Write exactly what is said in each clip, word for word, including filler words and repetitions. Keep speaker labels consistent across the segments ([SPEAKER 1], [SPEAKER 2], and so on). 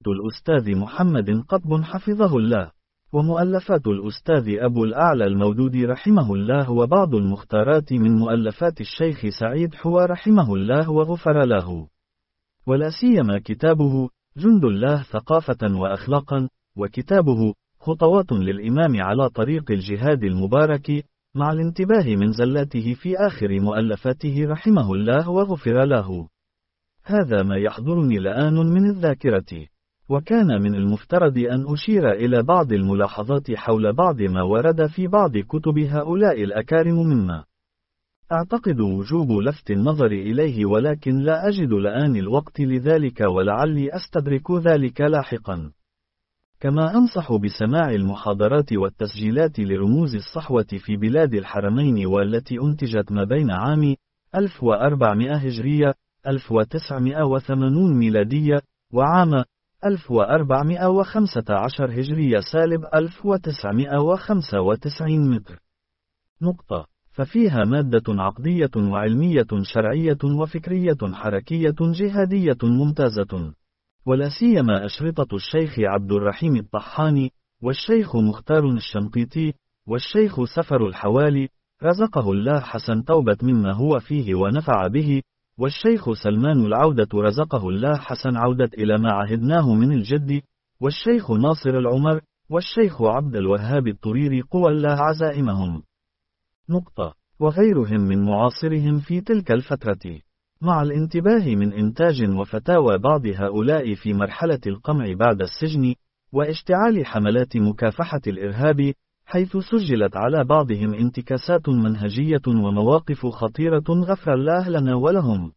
[SPEAKER 1] الأستاذ محمد قطب حفظه الله، ومؤلفات الأستاذ أبو الأعلى المودودي رحمه الله، وبعض المختارات من مؤلفات الشيخ سعيد حوى رحمه الله وغفر له، ولا سيما كتابه جند الله ثقافة وأخلاقا، وكتابه خطوات للإمام على طريق الجهاد المبارك، مع الانتباه من زلاته في آخر مؤلفاته رحمه الله وغفر له. هذا ما يحضرني الآن من الذاكرة، وكان من المفترض أن أشير إلى بعض الملاحظات حول بعض ما ورد في بعض كتب هؤلاء الأكارم مما أعتقد وجوب لفت النظر إليه، ولكن لا أجد الآن الوقت لذلك، ولعلي أستدرك ذلك لاحقا. كما أنصح بسماع المحاضرات والتسجيلات لرموز الصحوة في بلاد الحرمين، والتي أنتجت ما بين عام ألف وأربعمائة هجرية ألف وتسعمائة وثمانين ميلادية وعام ألف وأربعمائة وخمسة عشر هجرية سالب ألف وتسعمائة وخمسة وتسعين متر. نقطة. ففيها مادة عقدية وعلمية شرعية وفكرية حركية جهادية ممتازة، ولا سيما أشرطة الشيخ عبد الرحيم الطحاني، والشيخ مختار الشنقيطي، والشيخ سفر الحوالي رزقه الله حسن توبة مما هو فيه ونفع به، والشيخ سلمان العودة رزقه الله حسن عودة إلى ما عهدناه من الجد، والشيخ ناصر العمر، والشيخ عبد الوهاب الطريري قوى الله عزائمهم. نقطة. وغيرهم من معاصرهم في تلك الفترة، مع الانتباه من إنتاج وفتاوى بعض هؤلاء في مرحلة القمع بعد السجن، واشتعال حملات مكافحة الإرهاب، حيث سجلت على بعضهم انتكاسات منهجية ومواقف خطيرة غفر الله لنا ولهم.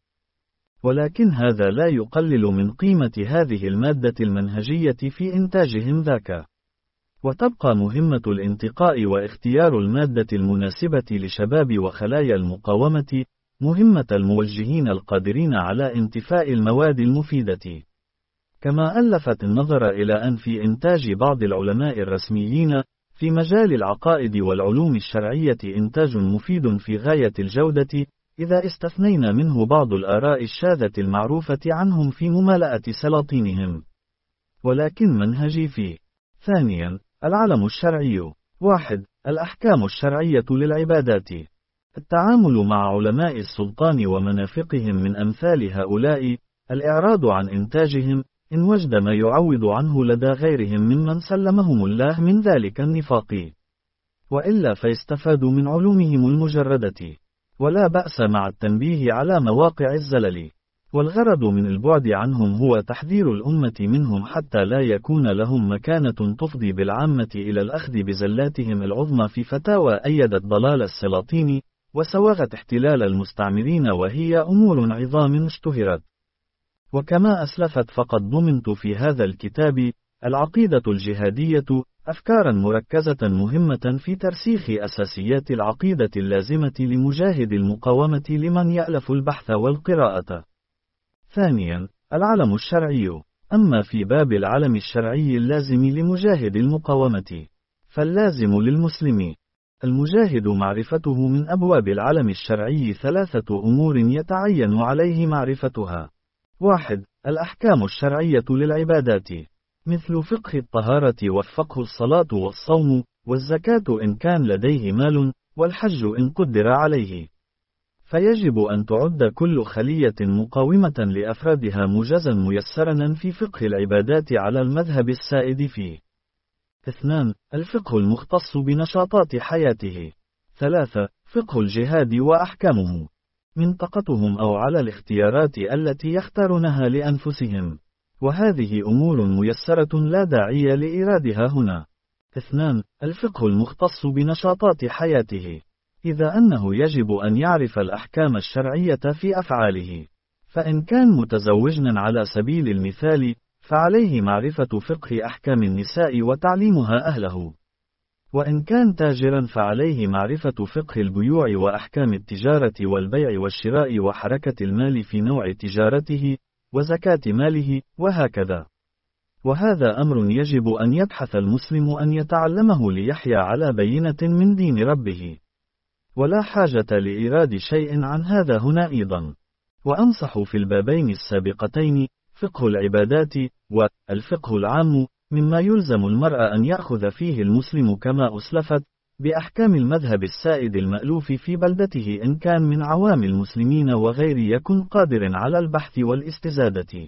[SPEAKER 1] ولكن هذا لا يقلل من قيمة هذه المادة المنهجية في إنتاجهم ذاك. وتبقى مهمة الانتقاء واختيار المادة المناسبة لشباب وخلايا المقاومة مهمة الموجهين القادرين على انتفاء المواد المفيدة. كما ألفت النظر إلى أن في إنتاج بعض العلماء الرسميين في مجال العقائد والعلوم الشرعية إنتاج مفيد في غاية الجودة، إذا استثنينا منه بعض الآراء الشاذة المعروفة عنهم في ممالأة سلاطينهم. ولكن منهجي فيه: ثانيا، العلم الشرعي. واحد. الأحكام الشرعية للعبادات. التعامل مع علماء السلطان ومنافقهم من أمثال هؤلاء، الإعراض عن إنتاجهم إن وجد ما يعوض عنه لدى غيرهم ممن سلمهم الله من ذلك النفاق، وإلا فيستفادوا من علومهم المجردة، ولا بأس مع التنبيه على مواقع الزلل. والغرض من البعد عنهم هو تحذير الأمة منهم حتى لا يكون لهم مكانة تفضي بالعامة إلى الأخذ بزلاتهم العظمى في فتاوى أيدت ضلال السلاطين وسواغت احتلال المستعمرين، وهي أمور عظام اشتهرت. وكما أسلفت فقد ضمنت في هذا الكتاب العقيدة الجهادية أفكارا مركزة مهمة في ترسيخ أساسيات العقيدة اللازمة لمجاهد المقاومة لمن يألف البحث والقراءة. ثانيا، العلم الشرعي. أما في باب العلم الشرعي اللازم لمجاهد المقاومة، فاللازم للمسلم المجاهد معرفته من أبواب العلم الشرعي ثلاثة أمور يتعين عليه معرفتها. واحد. الأحكام الشرعية للعبادات، مثل فقه الطهارة وفقه الصلاة والصوم والزكاة إن كان لديه مال، والحج إن قدر عليه، فيجب أن تعد كل خلية مقاومة لأفرادها مجازا ميسرا في فقه العبادات على المذهب السائد فيه. اثنان. الفقه المختص بنشاطات حياته. ثلاثة. فقه الجهاد وأحكامه، منطقتهم أو على الاختيارات التي يختارونها لأنفسهم، وهذه أمور ميسرة لا داعي لإيرادها هنا. اثنان. الفقه المختص بنشاطات حياته، إذا أنه يجب أن يعرف الأحكام الشرعية في أفعاله، فإن كان متزوجا على سبيل المثال، فعليه معرفة فقه أحكام النساء وتعليمها أهله، وإن كان تاجرا فعليه معرفة فقه البيوع وأحكام التجارة والبيع والشراء وحركة المال في نوع تجارته وزكاة ماله وهكذا. وهذا أمر يجب أن يبحث المسلم أن يتعلمه ليحيا على بينة من دين ربه، ولا حاجة لإيراد شيء عن هذا هنا أيضا. وأنصح في البابين السابقتين فقه العبادات والفقه العام، مما يلزم المرء أن يأخذ فيه المسلم كما أسلفت، بأحكام المذهب السائد المألوف في بلدته إن كان من عوام المسلمين وغير يكن قادر على البحث والاستزادة.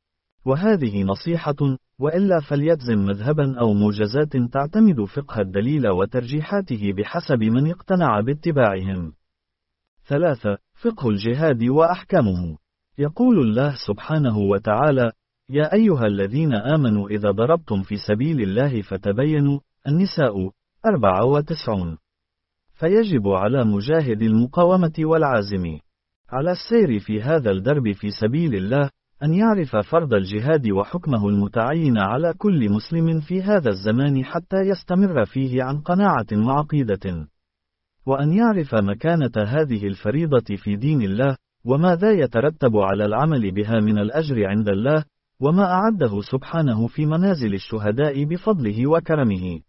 [SPEAKER 1] وهذه نصيحة، وإلا فليتزم مذهبا أو موجزات تعتمد فقه الدليل وترجيحاته بحسب من اقتنع باتباعهم. ثلاثة. فقه الجهاد وأحكامه. يقول الله سبحانه وتعالى: يا أيها الذين آمنوا إذا ضربتم في سبيل الله فتبينوا. النساء أربعة وتسعون. فيجب على مجاهد المقاومة والعازم على السير في هذا الدرب في سبيل الله أن يعرف فرض الجهاد وحكمه المتعين على كل مسلم في هذا الزمان حتى يستمر فيه عن قناعة وعقيدة، وأن يعرف مكانة هذه الفريضة في دين الله، وماذا يترتب على العمل بها من الأجر عند الله، وما أعده سبحانه في منازل الشهداء بفضله وكرمه.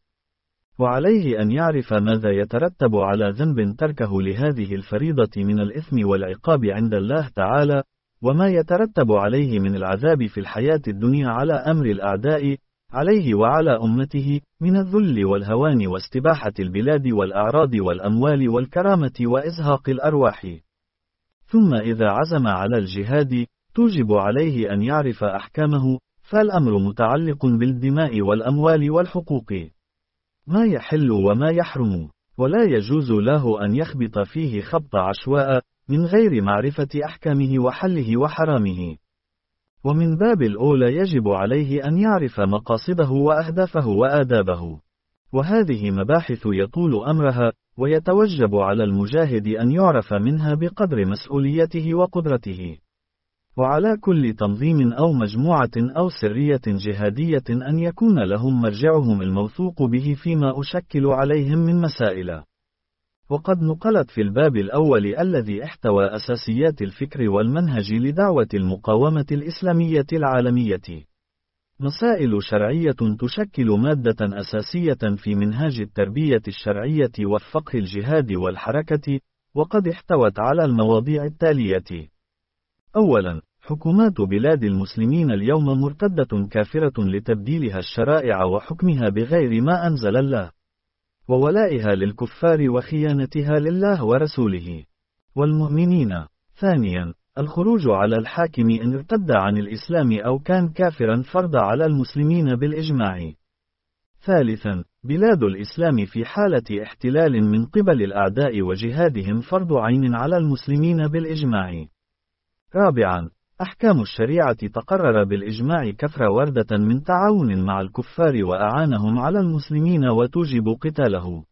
[SPEAKER 1] وعليه أن يعرف ماذا يترتب على ذنب تركه لهذه الفريضة من الإثم والعقاب عند الله تعالى، وما يترتب عليه من العذاب في الحياة الدنيا على أمر الأعداء عليه وعلى أمته من الذل والهوان واستباحة البلاد والأعراض والأموال والكرامة وإزهاق الأرواح. ثم إذا عزم على الجهاد توجب عليه أن يعرف أحكامه، فالأمر متعلق بالدماء والأموال والحقوق، ما يحل وما يحرم، ولا يجوز له أن يخبط فيه خبط عشواء من غير معرفة أحكامه وحله وحرامه. ومن باب الأولى يجب عليه أن يعرف مقاصده وأهدافه وآدابه، وهذه مباحث يطول أمرها، ويتوجب على المجاهد أن يعرف منها بقدر مسؤوليته وقدرته. وعلى كل تنظيم أو مجموعة أو سرية جهادية أن يكون لهم مرجعهم الموثوق به فيما أشكل عليهم من مسائل. وقد نقلت في الباب الأول الذي احتوى أساسيات الفكر والمنهج لدعوة المقاومة الإسلامية العالمية مسائل شرعية تشكل مادة أساسية في منهاج التربية الشرعية وفقه الجهاد والحركة، وقد احتوت على المواضيع التالية: أولا، حكومات بلاد المسلمين اليوم مرتدة كافرة لتبديلها الشرائع وحكمها بغير ما أنزل الله، وولائها للكفار وخيانتها لله ورسوله والمؤمنين. ثانيا، الخروج على الحاكم إن ارتد عن الإسلام أو كان كافرا فرض على المسلمين بالإجماع. ثالثا، بلاد الإسلام في حالة احتلال من قبل الأعداء وجهادهم فرض عين على المسلمين بالإجماع. رابعا، أحكام الشريعة تقرر بالإجماع كفر وردة من تعاون مع الكفار وأعانهم على المسلمين وتوجب قتاله.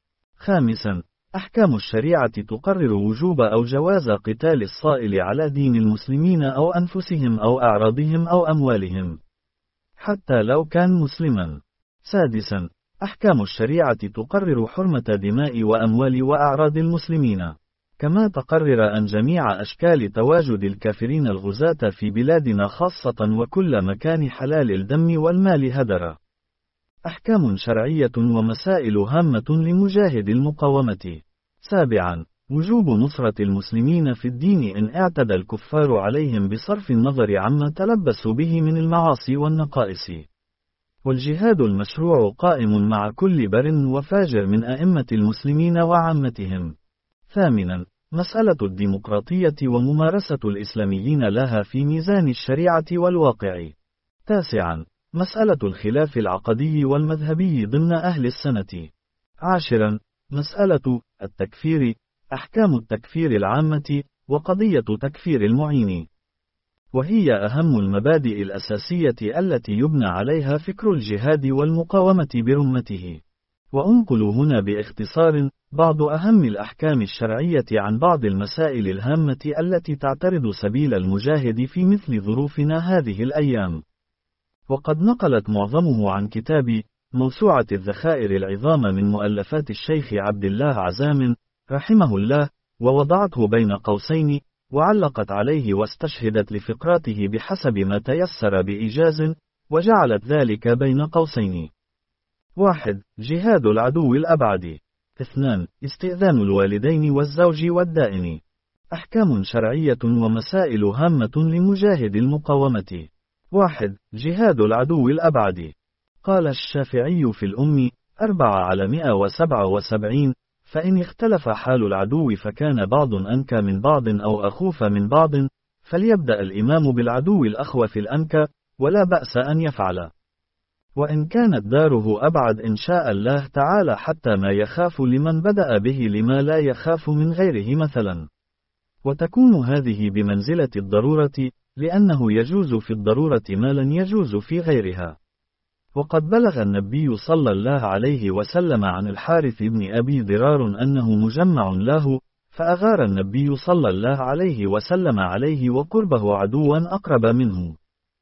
[SPEAKER 1] خامسا، أحكام الشريعة تقرر وجوب أو جواز قتال الصائل على دين المسلمين أو أنفسهم أو أعراضهم أو أموالهم، حتى لو كان مسلما. سادسا، أحكام الشريعة تقرر حرمة دماء وأموال وأعراض المسلمين، كما تقرر أن جميع أشكال تواجد الكافرين الغزاة في بلادنا خاصة وكل مكان حلال الدم والمال هدر. أحكام شرعية ومسائل هامة لمجاهد المقاومة. سابعا، وجوب نصرة المسلمين في الدين إن اعتدى الكفار عليهم بصرف النظر عما تلبسوا به من المعاصي والنقائص. والجهاد المشروع قائم مع كل بر وفاجر من أئمة المسلمين وعامتهم. ثامنا، مسألة الديمقراطية وممارسة الإسلاميين لها في ميزان الشريعة والواقع. تاسعا، مسألة الخلاف العقدي والمذهبي ضمن أهل السنة. عاشرا، مسألة التكفير، أحكام التكفير العامة، وقضية تكفير المعين، وهي أهم المبادئ الأساسية التي يبنى عليها فكر الجهاد والمقاومة برمته. وأنقل هنا باختصار بعض أهم الأحكام الشرعية عن بعض المسائل الهامة التي تعترض سبيل المجاهد في مثل ظروفنا هذه الأيام. وقد نقلت معظمه عن كتاب موسوعة الذخائر العظام من مؤلفات الشيخ عبد الله عزام رحمه الله، ووضعته بين قوسين، وعلقت عليه واستشهدت لفقراته بحسب ما تيسر بإيجاز، وجعلت ذلك بين قوسين: واحد، جهاد العدو الأبعد. اثنان، استئذان الوالدين والزوج والدائن. أحكام شرعية ومسائل هامة لمجاهد المقاومة. واحد. جهاد العدو الأبعد. قال الشافعي في الأم أربعة على مئة وسبعة وسبعين: فإن اختلف حال العدو فكان بعض أنكى من بعض أو أخوف من بعض، فليبدأ الإمام بالعدو الأخوف الأنكى، ولا بأس أن يفعل. وإن كانت داره أبعد إن شاء الله تعالى حتى ما يخاف لمن بدأ به لما لا يخاف من غيره مثلا. وتكون هذه بمنزلة الضرورة، لأنه يجوز في الضرورة ما لن يجوز في غيرها. وقد بلغ النبي صلى الله عليه وسلم عن الحارث بن أبي ضرار أنه مجمع له، فأغار النبي صلى الله عليه وسلم عليه وقربه عدوا أقرب منه.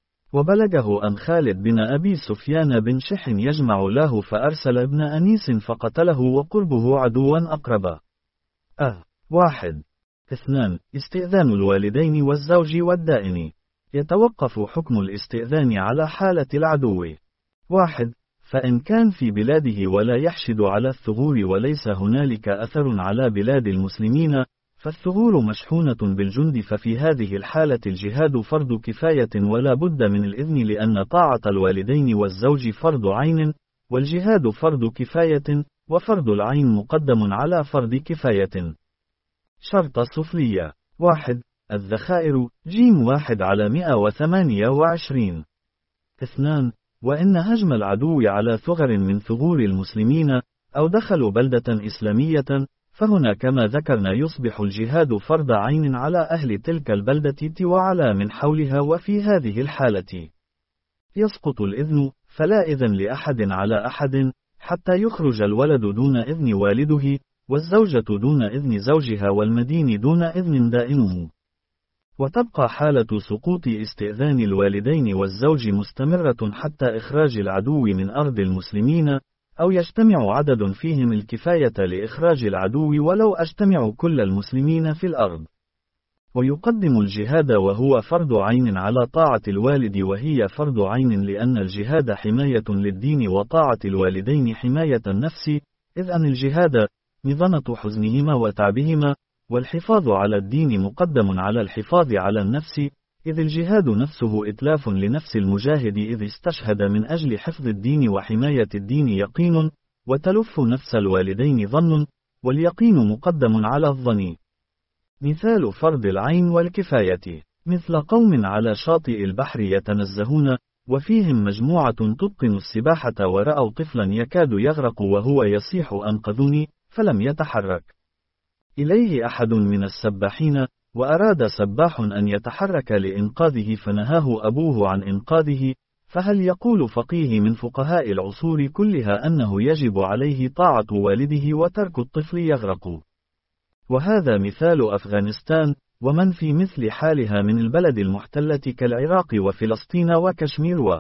[SPEAKER 1] وبلغه أن خالد بن أبي سفيان بن شح يجمع له فأرسل ابن أنيس فقتله وقربه عدوا أقرب. أه. واحد. اثنان. استئذان الوالدين والزوج والدائن. يتوقف حكم الاستئذان على حالة العدو. واحد. فإن كان في بلاده ولا يحشد على الثغور وليس هنالك أثر على بلاد المسلمين، فالثغور مشحونة بالجند، ففي هذه الحالة الجهاد فرض كفاية ولا بد من الإذن، لأن طاعة الوالدين والزوج فرض عين، والجهاد فرض كفاية، وفرض العين مقدم على فرض كفاية. شرط سفلية. واحد. الذخائر. جيم واحد على مئة وثمانية وعشرين. اثنان. وإن هجم العدو على ثغر من ثغور المسلمين، أو دخلوا بلدة إسلامية، فهنا كما ذكرنا يصبح الجهاد فرض عين على أهل تلك البلدة وعلى من حولها. وفي هذه الحالة يسقط الإذن، فلا إذن لأحد على أحد، حتى يخرج الولد دون إذن والده، والزوجة دون إذن زوجها، والمدين دون إذن دائنه. وتبقى حالة سقوط استئذان الوالدين والزوج مستمرة حتى إخراج العدو من أرض المسلمين، أو يجتمع عدد فيهم الكفاية لإخراج العدو ولو أجتمع كل المسلمين في الأرض. ويقدم الجهاد وهو فرض عين على طاعة الوالد، وهي فرض عين لأن الجهاد حماية للدين، وطاعة الوالدين حماية النفس، إذ أن الجهاد مظنة حزنهما وتعبهما، والحفاظ على الدين مقدم على الحفاظ على النفس، إذ الجهاد نفسه إتلاف لنفس المجاهد، إذ استشهد من أجل حفظ الدين وحماية الدين يقين، وتلف نفس الوالدين ظن، واليقين مقدم على الظن. مثال فرض العين والكفاية: مثل قوم على شاطئ البحر يتنزهون، وفيهم مجموعة تتقن السباحة، ورأوا طفلا يكاد يغرق وهو يصيح أنقذوني، فلم يتحرك إليه أحد من السباحين، وأراد سباح أن يتحرك لإنقاذه فنهاه أبوه عن إنقاذه، فهل يقول فقيه من فقهاء العصور كلها أنه يجب عليه طاعة والده وترك الطفل يغرق؟ وهذا مثال أفغانستان، ومن في مثل حالها من البلد المحتلة كالعراق وفلسطين وكشمير و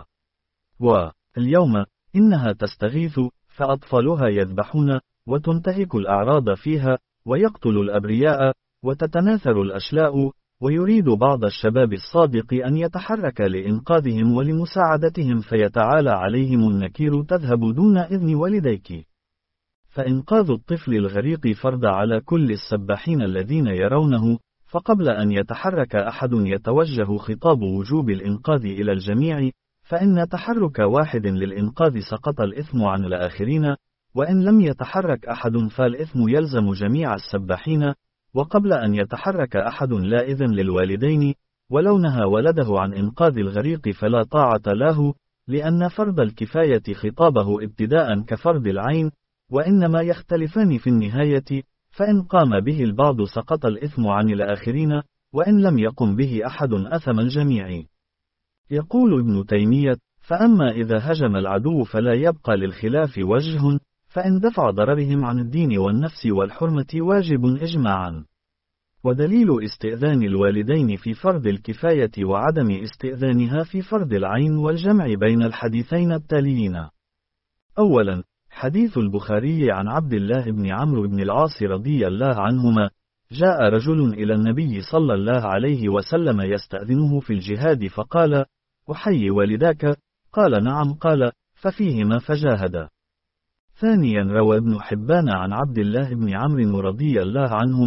[SPEAKER 1] واليوم إنها تستغيث، فأطفالها يذبحون، وتنتهك الأعراض فيها، ويقتل الأبرياء، وتتناثر الأشلاء، ويريد بعض الشباب الصادق أن يتحرك لإنقاذهم ولمساعدتهم، فيتعالى عليهم النكير: تذهب دون إذن والديك. فإنقاذ الطفل الغريق فرض على كل السباحين الذين يرونه، فقبل أن يتحرك أحد يتوجه خطاب وجوب الإنقاذ إلى الجميع، فإن تحرك واحد للإنقاذ سقط الإثم عن الآخرين، وإن لم يتحرك أحد فالإثم يلزم جميع السباحين. وقبل أن يتحرك أحد لا إذن للوالدين، ولو نهى ولده عن إنقاذ الغريق فلا طاعة له، لأن فرض الكفاية خطابه ابتداء كفرض العين، وإنما يختلفان في النهاية، فإن قام به البعض سقط الإثم عن الآخرين، وإن لم يقم به أحد أثم الجميع. يقول ابن تيمية: فأما إذا هجم العدو فلا يبقى للخلاف وجه، فإن دفع ضررهم عن الدين والنفس والحرمة واجب إجماعا. ودليل استئذان الوالدين في فرض الكفاية وعدم استئذانها في فرض العين والجمع بين الحديثين التاليين: أولا، حديث البخاري عن عبد الله بن عمرو بن العاص رضي الله عنهما: جاء رجل إلى النبي صلى الله عليه وسلم يستأذنه في الجهاد، فقال: أحيي والداك؟ قال: نعم. قال: ففيهما فجاهد. ثانيا، روى ابن حبان عن عبد الله بن عمرو رضي الله عنهما: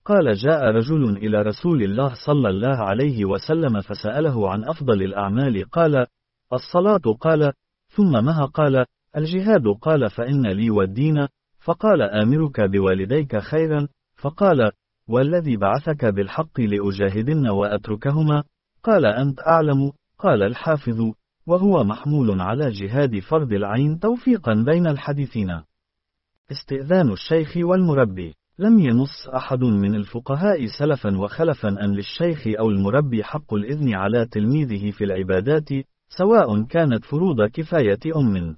[SPEAKER 1] قال: جاء رجل إلى رسول الله صلى الله عليه وسلم فسأله عن أفضل الأعمال، قال: الصلاة. قال: ثم مها؟ قال: الجهاد. قال: فإن لي والدين. فقال: آمرك بوالديك خيرا. فقال: والذي بعثك بالحق لأجاهدن وأتركهما؟ قال: أنت أعلم. قال الحافظ: وهو محمول على جهاد فرض العين توفيقا بين الحديثين. استئذان الشيخ والمربي. لم ينص أحد من الفقهاء سلفا وخلفا أن للشيخ أو المربي حق الإذن على تلميذه في العبادات، سواء كانت فروض كفاية أم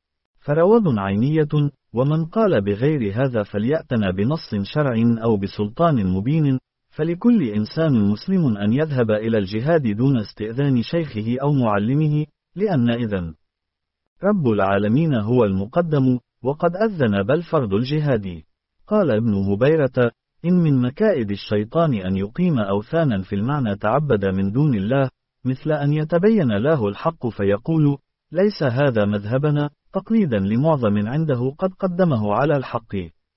[SPEAKER 1] فروض عينية، ومن قال بغير هذا فليأتنا بنص شرعي أو بسلطان مبين، فلكل إنسان مسلم أن يذهب إلى الجهاد دون استئذان شيخه أو معلمه، لأن إذن رب العالمين هو المقدم، وقد أذن بل فرض الجهاد. قال ابن هبيرة: إن من مكائد الشيطان أن يقيم أوثانا في المعنى تعبد من دون الله، مثل أن يتبين له الحق فيقول: ليس هذا مذهبنا، تقليدا لمعظم عنده قد قدمه على الحق.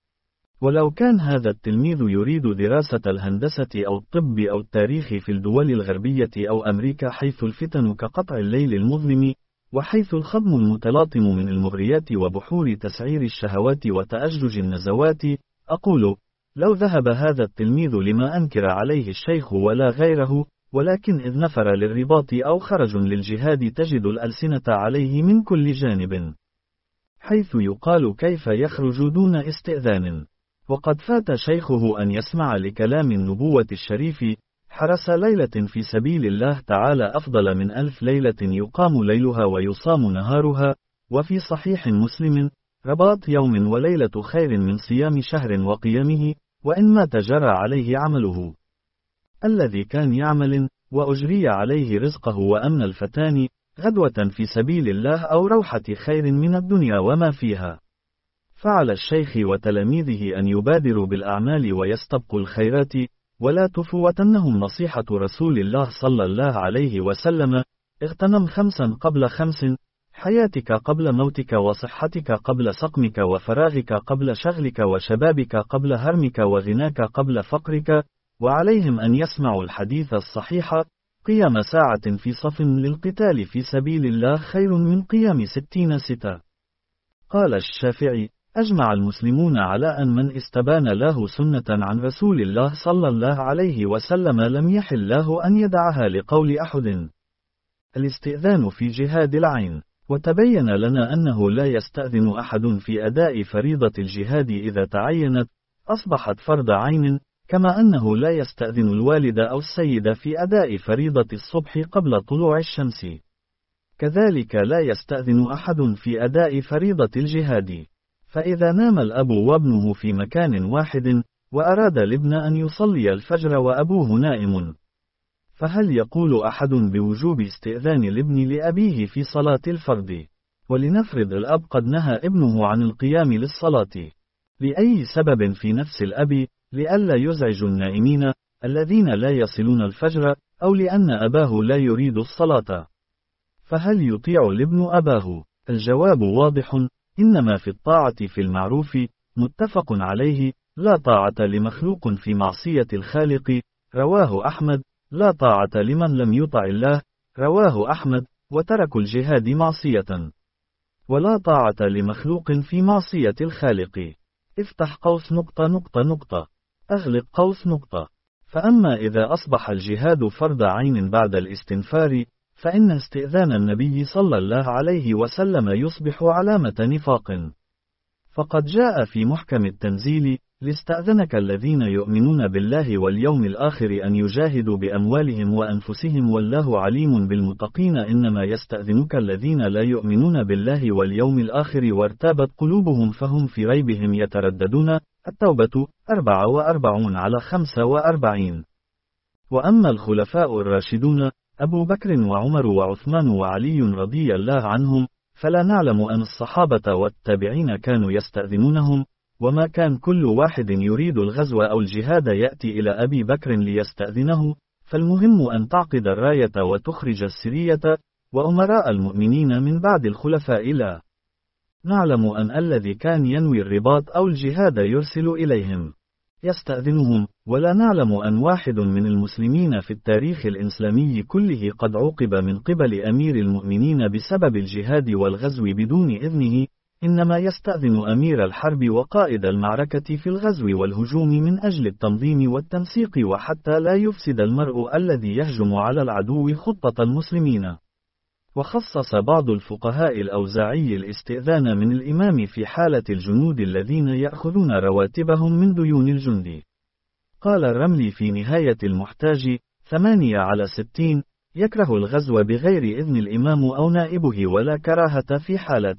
[SPEAKER 1] ولو كان هذا التلميذ يريد دراسة الهندسة أو الطب أو التاريخ في الدول الغربية أو أمريكا، حيث الفتن كقطع الليل المظلم، وحيث الخضم المتلاطم من المغريات وبحور تسعير الشهوات وتأجج النزوات، أقول: لو ذهب هذا التلميذ لما أنكر عليه الشيخ ولا غيره، ولكن إذ نفر للرباط أو خرج للجهاد تجد الألسنة عليه من كل جانب، حيث يقال: كيف يخرج دون استئذان؟ وقد فات شيخه أن يسمع لكلام النبوة الشريف: حرس ليلة في سبيل الله تعالى أفضل من ألف ليلة يقام ليلها ويصام نهارها. وفي صحيح مسلم: رباط يوم وليلة خير من صيام شهر وقيامه، وإن مات جرى عليه عمله الذي كان يعمل، وأجري عليه رزقه وأمن الفتان، غدوة في سبيل الله أو روحة خير من الدنيا وما فيها. فعلى الشيخ وتلاميذه أن يبادروا بالأعمال ويستبقوا الخيرات، ولا تفوتنهم نصيحة رسول الله صلى الله عليه وسلم: اغتنم خمسا قبل خمس، حياتك قبل موتك، وصحتك قبل سقمك، وفراغك قبل شغلك، وشبابك قبل هرمك، وغناك قبل فقرك. وعليهم أن يسمعوا الحديث الصحيح: قيام ساعة في صف للقتال في سبيل الله خير من قيام ستين ستة. قال الشافعي: أجمع المسلمون على أن من استبان له سنة عن رسول الله صلى الله عليه وسلم لم يحل له أن يدعها لقول أحد. الاستئذان في جهاد العين. وتبين لنا أنه لا يستأذن أحد في أداء فريضة الجهاد إذا تعينت أصبحت فرض عين، كما أنه لا يستأذن الوالد أو السيد في أداء فريضة الصبح قبل طلوع الشمس. كذلك لا يستأذن أحد في أداء فريضة الجهاد. فإذا نام الأب وابنه في مكان واحد، وأراد الابن أن يصلي الفجر وأبوه نائم، فهل يقول أحد بوجوب استئذان الابن لأبيه في صلاة الفرض؟ ولنفرض الأب قد نهى ابنه عن القيام للصلاة لأي سبب في نفس الأب، لئلا يزعج النائمين الذين لا يصلون الفجر، أو لأن أباه لا يريد الصلاة، فهل يطيع الابن أباه؟ الجواب واضح: إنما في الطاعة في المعروف، متفق عليه، لا طاعة لمخلوق في معصية الخالق. رواه أحمد: لا طاعة لمن لم يطع الله. رواه أحمد: وترك الجهاد معصية. ولا طاعة لمخلوق في معصية الخالق. افتح قوس نقطة نقطة نقطة أغلق قوس نقطة. فأما إذا أصبح الجهاد فرض عين بعد الاستنفار، فإن استئذان النبي صلى الله عليه وسلم يصبح علامة نفاق. فقد جاء في محكم التنزيل: لاستأذنك الذين يؤمنون بالله واليوم الآخر أن يجاهدوا بأموالهم وأنفسهم والله عليم بالمتقين. إنما يستأذنك الذين لا يؤمنون بالله واليوم الآخر وارتابت قلوبهم فهم في ريبهم يترددون. التوبة أربعة وأربعون على خمسة وأربعين. وأما الخلفاء الراشدون أبو بكر وعمر وعثمان وعلي رضي الله عنهم، فلا نعلم أن الصحابة والتابعين كانوا يستأذنونهم، وما كان كل واحد يريد الغزو أو الجهاد يأتي إلى أبي بكر ليستأذنه، فالمهم أن تعقد الراية وتخرج السرية، وأمراء المؤمنين من بعد الخلفاء لا نعلم أن الذي كان ينوي الرباط أو الجهاد يرسل إليهم. يستأذنهم، ولا نعلم أن واحد من المسلمين في التاريخ الإسلامي كله قد عوقب من قبل أمير المؤمنين بسبب الجهاد والغزو بدون إذنه، إنما يستأذن أمير الحرب وقائد المعركة في الغزو والهجوم من أجل التنظيم والتنسيق وحتى لا يفسد المرء الذي يهجم على العدو خطة المسلمين. وخصص بعض الفقهاء الأوزاعي الاستئذان من الإمام في حالة الجنود الذين يأخذون رواتبهم من ديون الجند. قال الرملي في نهاية المحتاج ثمانية على ستين: يكره الغزو بغير إذن الإمام أو نائبه ولا كراهة في حالات: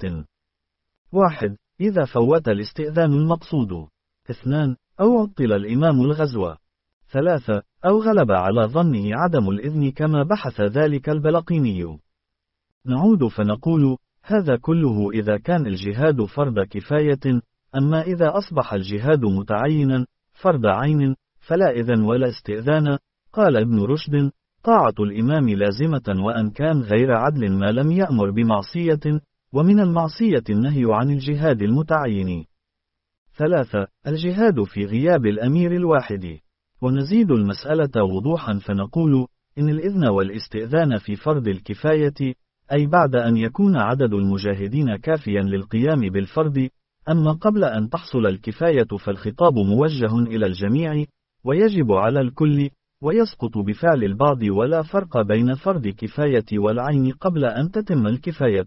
[SPEAKER 1] واحد إذا فوت الاستئذان المقصود، اثنان أو عطل الإمام الغزو، ثلاثة أو غلب على ظنه عدم الإذن كما بحث ذلك البلقيني. نعود فنقول: هذا كله إذا كان الجهاد فرض كفاية، أما إذا أصبح الجهاد متعينا فرض عين فلا إذن ولا استئذان. قال ابن رشد: طاعة الإمام لازمة وأن كان غير عدل ما لم يأمر بمعصية، ومن المعصية النهي عن الجهاد المتعين. ثلاثة الجهاد في غياب الأمير الواحد. ونزيد المسألة وضوحا فنقول: إن الإذن والاستئذان في فرض الكفاية، أي بعد أن يكون عدد المجاهدين كافيا للقيام بالفرض، أما قبل أن تحصل الكفاية فالخطاب موجه إلى الجميع، ويجب على الكل، ويسقط بفعل البعض، ولا فرق بين فرض كفاية والعين قبل أن تتم الكفاية.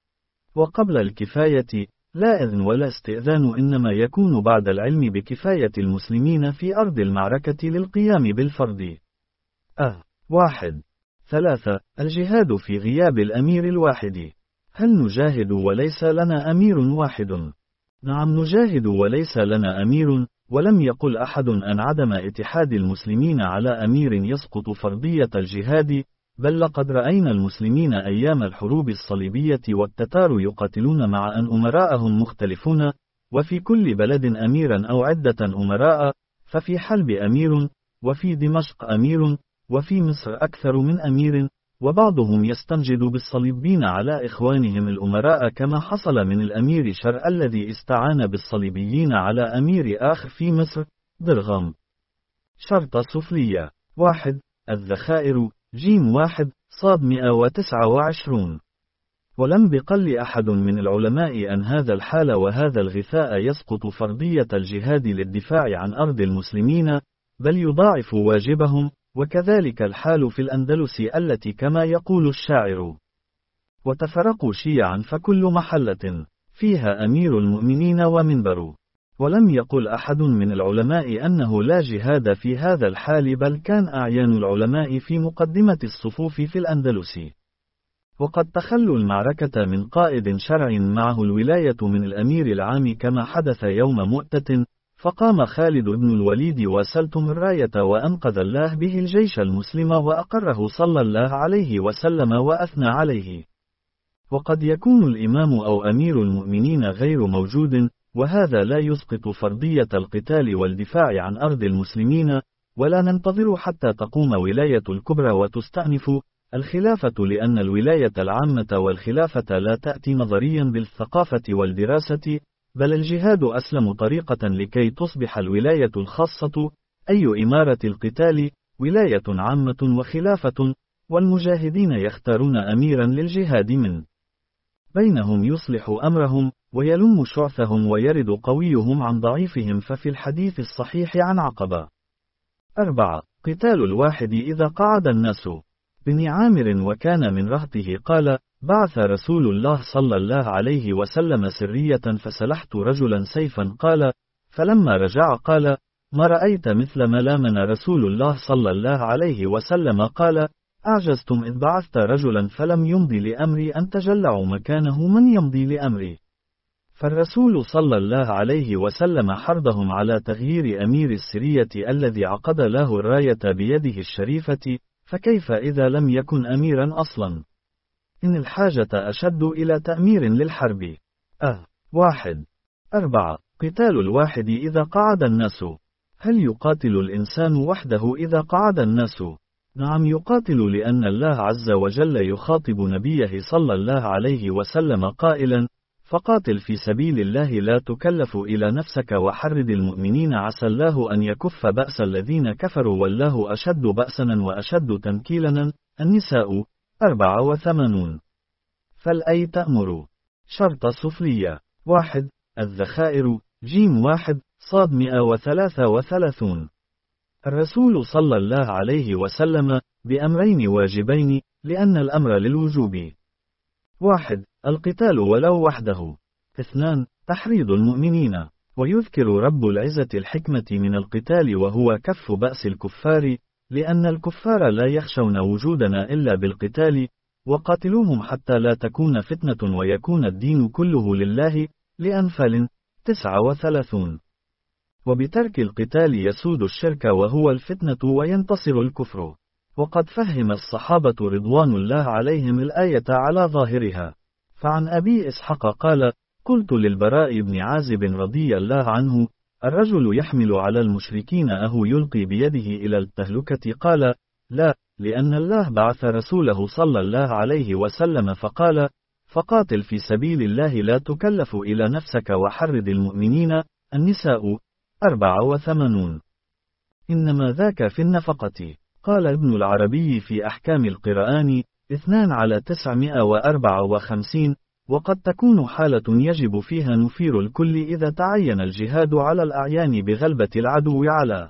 [SPEAKER 1] وقبل الكفاية لا إذن ولا استئذان إنما يكون بعد العلم بكفاية المسلمين في أرض المعركة للقيام بالفرض. أه واحد ثلاثة الجهاد في غياب الأمير الواحد. هل نجاهد وليس لنا أمير واحد؟ نعم نجاهد وليس لنا أمير، ولم يقل أحد أن عدم اتحاد المسلمين على أمير يسقط فرضية الجهاد، بل لقد رأينا المسلمين أيام الحروب الصليبية والتتار يقاتلون مع أن أمراءهم مختلفون، وفي كل بلد أميرا أو عدة أمراء، ففي حلب أمير، وفي دمشق أمير، وفي مصر أكثر من أمير، وبعضهم يستنجد بالصليبيين على إخوانهم الأمراء كما حصل من الأمير شرع الذي استعان بالصليبيين على أمير آخر في مصر. ضرغام. شرطة سفلية. واحد الذخائر. جيم واحد صاد مئة وتسعة وعشرون. ولم بقل أحد من العلماء أن هذا الحال وهذا الغثاء يسقط فرضية الجهاد للدفاع عن أرض المسلمين، بل يضاعف واجبهم، وكذلك الحال في الأندلس التي كما يقول الشاعر: وتفرقوا شيعا فكل محلة فيها أمير المؤمنين ومنبر. ولم يقل أحد من العلماء أنه لا جهاد في هذا الحال، بل كان أعيان العلماء في مقدمة الصفوف في الأندلس. وقد تخلوا المعركة من قائد شرع معه الولاية من الأمير العام كما حدث يوم مؤتة، فقام خالد بن الوليد وسلتم الراية وأنقذ الله به الجيش المسلم وأقره صلى الله عليه وسلم وأثنى عليه. وقد يكون الإمام أو أمير المؤمنين غير موجود، وهذا لا يسقط فرضية القتال والدفاع عن أرض المسلمين، ولا ننتظر حتى تقوم ولاية الكبرى وتستأنف الخلافة، لأن الولاية العامة والخلافة لا تأتي نظريا بالثقافة والدراسة، بل الجهاد أسلم طريقة لكي تصبح الولاية الخاصة، أي إمارة القتال، ولاية عامة وخلافة، والمجاهدين يختارون أميرا للجهاد من بينهم يصلح أمرهم، ويلم شعثهم ويرد قويهم عن ضعيفهم. ففي الحديث الصحيح عن عقبة. أربعة قتال الواحد إذا قعد الناس. بن عامر وكان من رهطه قال: بعث رسول الله صلى الله عليه وسلم سرية فسلحت رجلا سيفا، قال: فلما رجع قال: ما رأيت مثل ما لامنا رسول الله صلى الله عليه وسلم، قال: أعجزتم إذ بعثت رجلا فلم يمضي لأمري أن تجلعوا مكانه من يمضي لأمري. فالرسول صلى الله عليه وسلم حرضهم على تغيير أمير السرية الذي عقد له الراية بيده الشريفة، فكيف إذا لم يكن أميرا أصلا؟ إن الحاجة أشد إلى تأمير للحرب. أه واحد أربعة قتال الواحد إذا قعد الناس. هل يقاتل الإنسان وحده إذا قعد الناس؟ نعم يقاتل، لأن الله عز وجل يخاطب نبيه صلى الله عليه وسلم قائلا: فقاتل في سبيل الله لا تكلف إلى نفسك وحرد المؤمنين عسى الله أن يكف بأس الذين كفروا والله أشد بأسا وأشد تنكيلا. النساء أربعة وثمانون. فالأي تأمر. شرط سفلية. واحد. الذخائر. جيم واحد صاد مئة وثلاثة وثلاثون. الرسول صلى الله عليه وسلم بأمرين واجبين، لأن الأمر للوجوب. واحد. القتال ولو وحده. اثنان. تحريض المؤمنين. ويذكر رب العزة الحكمة من القتال وهو كف بأس الكفار، لأن الكفار لا يخشون وجودنا إلا بالقتال، وقاتلوهم حتى لا تكون فتنة ويكون الدين كله لله. لأنفال تسعة وثلاثون. وبترك القتال يسود الشرك وهو الفتنة وينتصر الكفر. وقد فهم الصحابة رضوان الله عليهم الآية على ظاهرها. فعن أبي إسحاق قال: قلت للبراء بن عازب رضي الله عنه: الرجل يحمل على المشركين أهو يلقي بيده إلى التهلكة؟ قال: لا، لأن الله بعث رسوله صلى الله عليه وسلم فقال: فقاتل في سبيل الله لا تكلف إلى نفسك وحرد المؤمنين. النساء أربعة وثمانون. إنما ذاك في النفقة. قال ابن العربي في أحكام القرآن: اثنان على تسعمائة وأربعة وخمسين. وقد تكون حالة يجب فيها نفير الكل إذا تعين الجهاد على الأعيان بغلبة العدو على.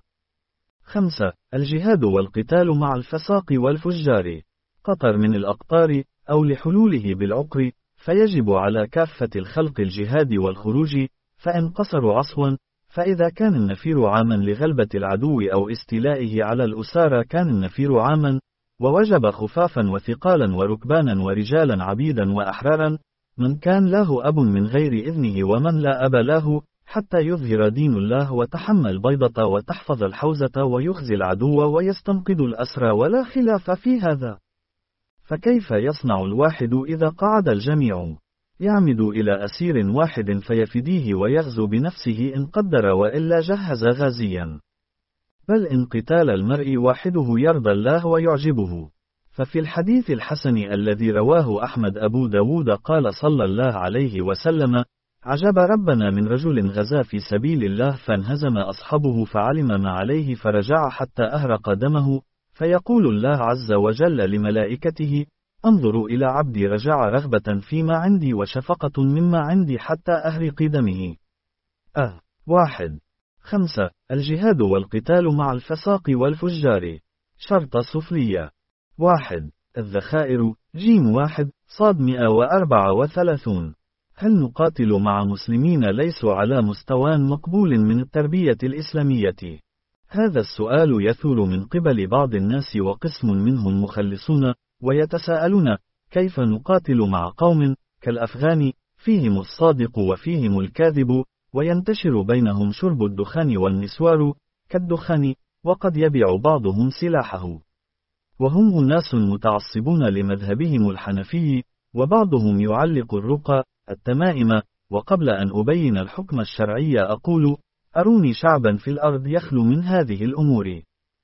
[SPEAKER 1] خمسة. الجهاد والقتال مع الفساق والفجار. قطر من الأقطار، أو لحلوله بالعقر، فيجب على كافة الخلق الجهاد والخروج، فإن قصروا عصوا، فإذا كان النفير عاما لغلبة العدو أو استيلائه على الأسارى كان النفير عاما، ووجب خفافا وثقالا وركبانا ورجالا عبيدا وأحرارا، من كان له أب من غير إذنه ومن لا أب له، حتى يظهر دين الله وتحمل البيضة وتحفظ الحوزة ويخزي العدو ويستنقذ الأسرى، ولا خلاف في هذا. فكيف يصنع الواحد إذا قعد الجميع؟ يعمد إلى أسير واحد فيفديه ويغزو بنفسه إن قدر، وإلا جهز غازيا. بل إن قتال المرء وحده يرضى الله ويعجبه. ففي الحديث الحسن الذي رواه أحمد أبو داود قال صلى الله عليه وسلم: عجب ربنا من رجل غزا في سبيل الله فانهزم أصحابه فعلم ما عليه فرجع حتى أهرق دمه، فيقول الله عز وجل لملائكته: انظروا إلى عبدي رجع رغبة فيما عندي وشفقة مما عندي حتى أهرق دمه. أه. واحد. خمسة. الجهاد والقتال مع الفساق والفجار. شرط سفلية. واحد. الذخائر. جيم واحد صاد مئة وأربعة وثلاثون. هل نقاتل مع مسلمين ليسوا على مستوى مقبول من التربية الإسلامية؟ هذا السؤال يثور من قبل بعض الناس وقسم منهم مخلصون، ويتساءلون: كيف نقاتل مع قوم كالأفغان فيهم الصادق وفيهم الكاذب، وينتشر بينهم شرب الدخان والنسوار كالدخان، وقد يبيع بعضهم سلاحه، وهم أناس متعصبون لمذهبهم الحنفي، وبعضهم يعلق الرقى التمائم. وقبل أن أبين الحكم الشرعي أقول: أروني شعبا في الأرض يخلو من هذه الأمور.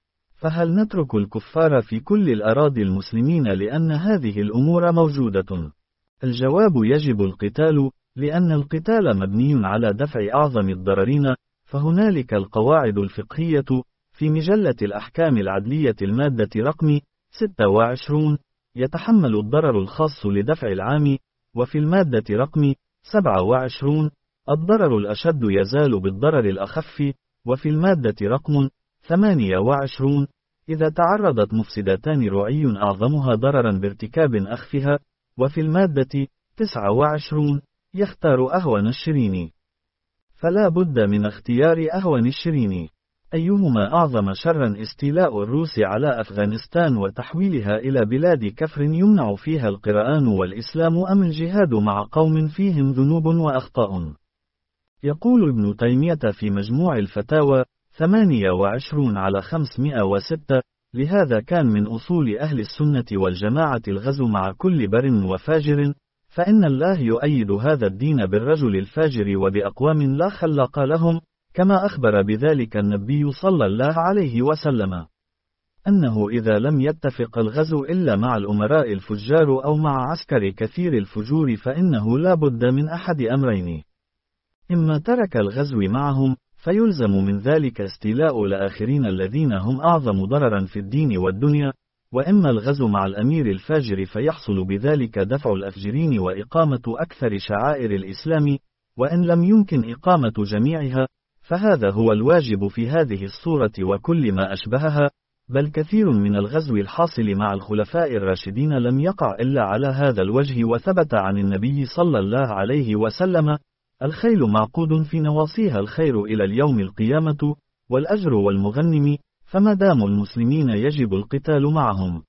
[SPEAKER 1] فهل نترك الكفار في كل الأراضي المسلمين لأن هذه الأمور موجودة؟ الجواب: يجب القتال، لأن القتال مبني على دفع أعظم الضررين. فهنالك القواعد الفقهية في مجلة الأحكام العدلية المادة رقم ستة وعشرين: يتحمل الضرر الخاص لدفع العام، وفي المادة رقم سبعة وعشرين: الضرر الأشد يزال بالضرر الأخف، وفي المادة رقم ثمانية وعشرين: إذا تعرضت مفسدتان رعي أعظمها ضررا بارتكاب أخفها، وفي المادة تسعة وعشرين: يختار أهون الشرين. فلا بد من اختيار أهون الشرين. أيهما أعظم شرا: استيلاء الروس على أفغانستان وتحويلها إلى بلاد كفر يمنع فيها القرآن والإسلام، أم الجهاد مع قوم فيهم ذنوب وأخطاء؟ يقول ابن تيمية في مجموع الفتاوى ثمانية وعشرين على خمسمائة وستة: لهذا كان من أصول أهل السنة والجماعة الغزو مع كل بر وفاجر، فإن الله يؤيد هذا الدين بالرجل الفاجر وبأقوام لا خلاق لهم، كما أخبر بذلك النبي صلى الله عليه وسلم. أنه إذا لم يتفق الغزو إلا مع الأمراء الفجار أو مع عسكر كثير الفجور فإنه لا بد من أحد أمرين: إما ترك الغزو معهم، فيلزم من ذلك استيلاء الآخرين الذين هم أعظم ضررا في الدين والدنيا، وإما الغزو مع الأمير الفاجر فيحصل بذلك دفع الأفجرين وإقامة أكثر شعائر الإسلام، وإن لم يمكن إقامة جميعها، فهذا هو الواجب في هذه الصورة وكل ما أشبهها. بل كثير من الغزو الحاصل مع الخلفاء الراشدين لم يقع إلا على هذا الوجه، وثبت عن النبي صلى الله عليه وسلم: الخيل معقود في نواصيها الخير إلى اليوم القيامة، والأجر والمغنم، فما دام المسلمين يجب القتال معهم.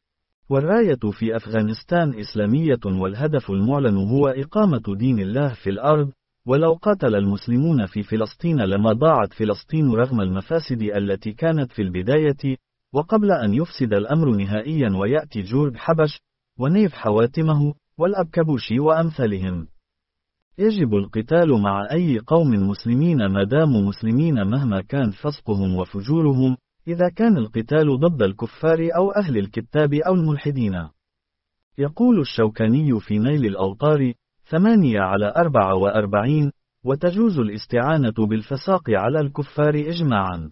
[SPEAKER 1] والراية في أفغانستان إسلامية، والهدف المعلن هو إقامة دين الله في الأرض، ولو قاتل المسلمون في فلسطين لما ضاعت فلسطين رغم المفاسد التي كانت في البداية، وقبل أن يفسد الأمر نهائيا ويأتي جورج حبش ونيف حواتمه والأبكبوشي وأمثالهم. يجب القتال مع أي قوم مسلمين ما داموا مسلمين مهما كان فسقهم وفجورهم، إذا كان القتال ضد الكفار أو أهل الكتاب أو الملحدين. يقول الشوكاني في نيل الأوطار: ثمانية على أربعة وأربعين، وتجوز الاستعانة بالفساق على الكفار إجماعا.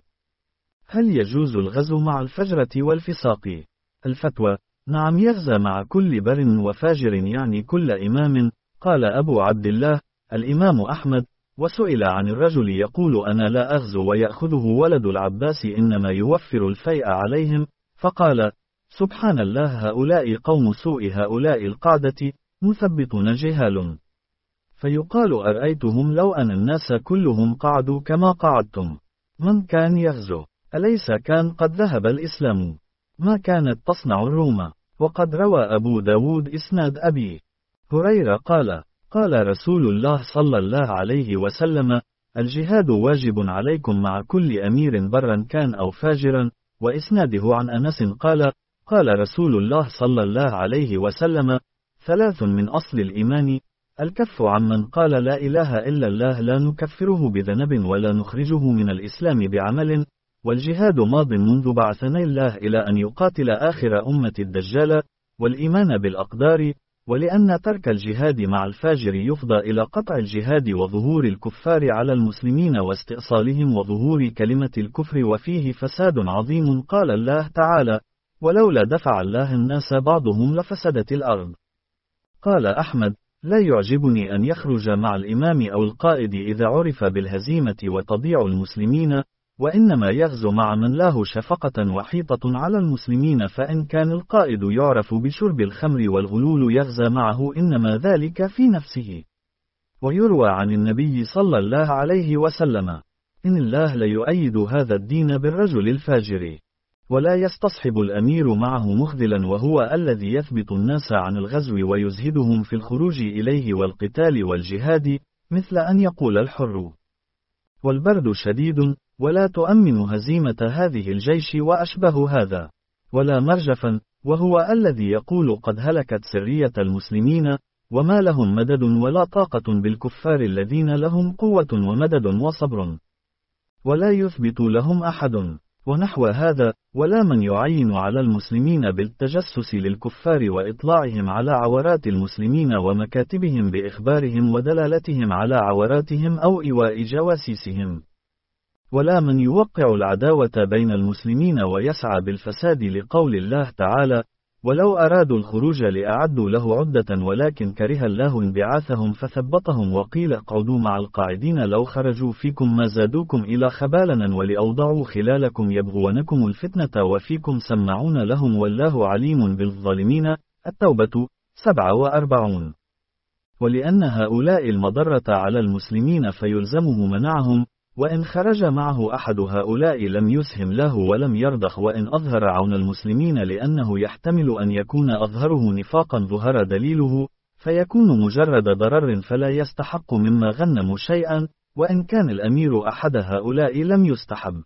[SPEAKER 1] هل يجوز الغزو مع الفجرة والفساق؟ الفتوى: نعم، يغزى مع كل بر وفاجر، يعني كل إمام. قال أبو عبد الله الإمام أحمد: وسئل عن الرجل يقول أنا لا أغزو ويأخذه ولد العباس إنما يوفر الفيء عليهم، فقال: سبحان الله، هؤلاء قوم سوء، هؤلاء القعدة مثبتون جهال. فيقال: أرأيتهم لو أن الناس كلهم قعدوا كما قعدتم، من كان يغزو؟ أليس كان قد ذهب الإسلام؟ ما كانت تصنع الروم؟ وقد روى أبو داود إسناد أبي هريرة قال: قال رسول الله صلى الله عليه وسلم: الجهاد واجب عليكم مع كل أمير برا كان أو فاجرا. وإسناده عن أنس قال: قال رسول الله صلى الله عليه وسلم: ثلاث من أصل الإيمان: الكف عمن قال لا إله إلا الله لا نكفره بذنب ولا نخرجه من الإسلام بعمل، والجهاد ماض منذ بعثني الله إلى أن يقاتل آخر أمة الدجال، والإيمان بالأقدار. ولأن ترك الجهاد مع الفاجر يفضى إلى قطع الجهاد وظهور الكفار على المسلمين واستئصالهم وظهور كلمة الكفر، وفيه فساد عظيم. قال الله تعالى: ولولا دفع الله الناس بعضهم لفسدت الأرض. قال أحمد: لا يعجبني أن يخرج مع الإمام أو القائد إذا عرف بالهزيمة وتضيع المسلمين، وإنما يغزو مع من له شفقة وحيطة على المسلمين، فإن كان القائد يعرف بشرب الخمر والغلول يغزى معه، إنما ذلك في نفسه. ويروى عن النبي صلى الله عليه وسلم: إن الله ليؤيد هذا الدين بالرجل الفاجر، ولا يستصحب الأمير معه مخذلا، وهو الذي يثبت الناس عن الغزو ويزهدهم في الخروج إليه والقتال والجهاد، مثل أن يقول الحر: والبرد شديد، ولا تؤمن هزيمة هذه الجيش وأشبه هذا. ولا مرجفا، وهو الذي يقول قد هلكت سرية المسلمين، وما لهم مدد ولا طاقة بالكفار الذين لهم قوة ومدد وصبر، ولا يثبت لهم أحد، ونحو هذا. ولا من يعين على المسلمين بالتجسس للكفار وإطلاعهم على عورات المسلمين ومكاتبهم بإخبارهم ودلالتهم على عوراتهم أو إيواء جواسيسهم. ولا من يوقع العداوة بين المسلمين ويسعى بالفساد، لقول الله تعالى: ولو أرادوا الخروج لأعدوا له عدة ولكن كره الله انبعاثهم فثبطهم وقيل اقعدوا مع القاعدين لو خرجوا فيكم ما زادوكم إلى خبالنا ولأوضعوا خلالكم يبغونكم الفتنة وفيكم سمعون لهم والله عليم بالظالمين. التوبة سبعة وأربعون. ولأن هؤلاء المضرة على المسلمين فيلزمه منعهم، وإن خرج معه أحد هؤلاء لم يسهم له ولم يرضخ، وإن أظهر عون المسلمين لأنه يحتمل أن يكون أظهره نفاقا ظهر دليله، فيكون مجرد ضرر فلا يستحق مما غنموا شيئا، وإن كان الأمير أحد هؤلاء لم يستحب.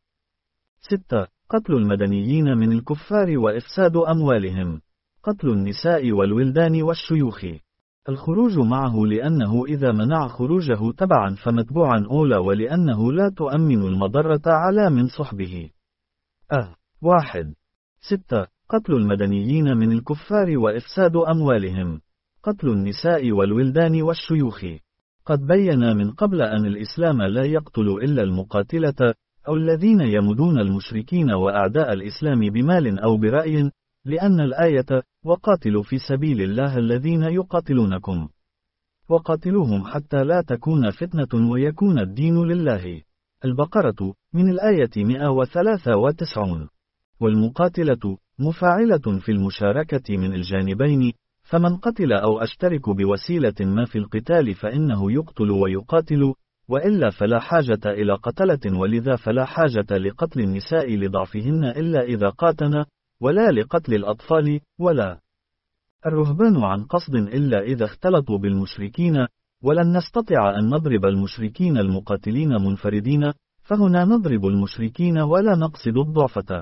[SPEAKER 1] ستة. قتل المدنيين من الكفار وإفساد أموالهم. قتل النساء والولدان والشيوخ. الخروج معه لأنه إذا منع خروجه تبعا فمتبوعا أولى، ولأنه لا تؤمن المضرة على من صحبه. أه واحد. ستة. قتل المدنيين من الكفار وإفساد أموالهم. قتل النساء والولدان والشيوخ. قد بينا من قبل أن الإسلام لا يقتل إلا المقاتلة، أو الذين يمدون المشركين وأعداء الإسلام بمال أو برأي، لأن الآية وقاتلوا في سبيل الله الذين يقاتلونكم وقاتلوهم حتى لا تكون فتنة ويكون الدين لله. البقرة من الآية مئة وثلاثة وتسعين. والمقاتلة مفاعلة في المشاركة من الجانبين، فمن قتل أو أشترك بوسيلة ما في القتال فإنه يقتل ويقاتل، وإلا فلا حاجة إلى قتلة، ولذا فلا حاجة لقتل النساء لضعفهن إلا إذا قاتن، ولا لقتل الأطفال، ولا الرهبان عن قصد إلا إذا اختلطوا بالمشركين، ولن نستطيع أن نضرب المشركين المقاتلين منفردين، فهنا نضرب المشركين ولا نقصد الضعفة.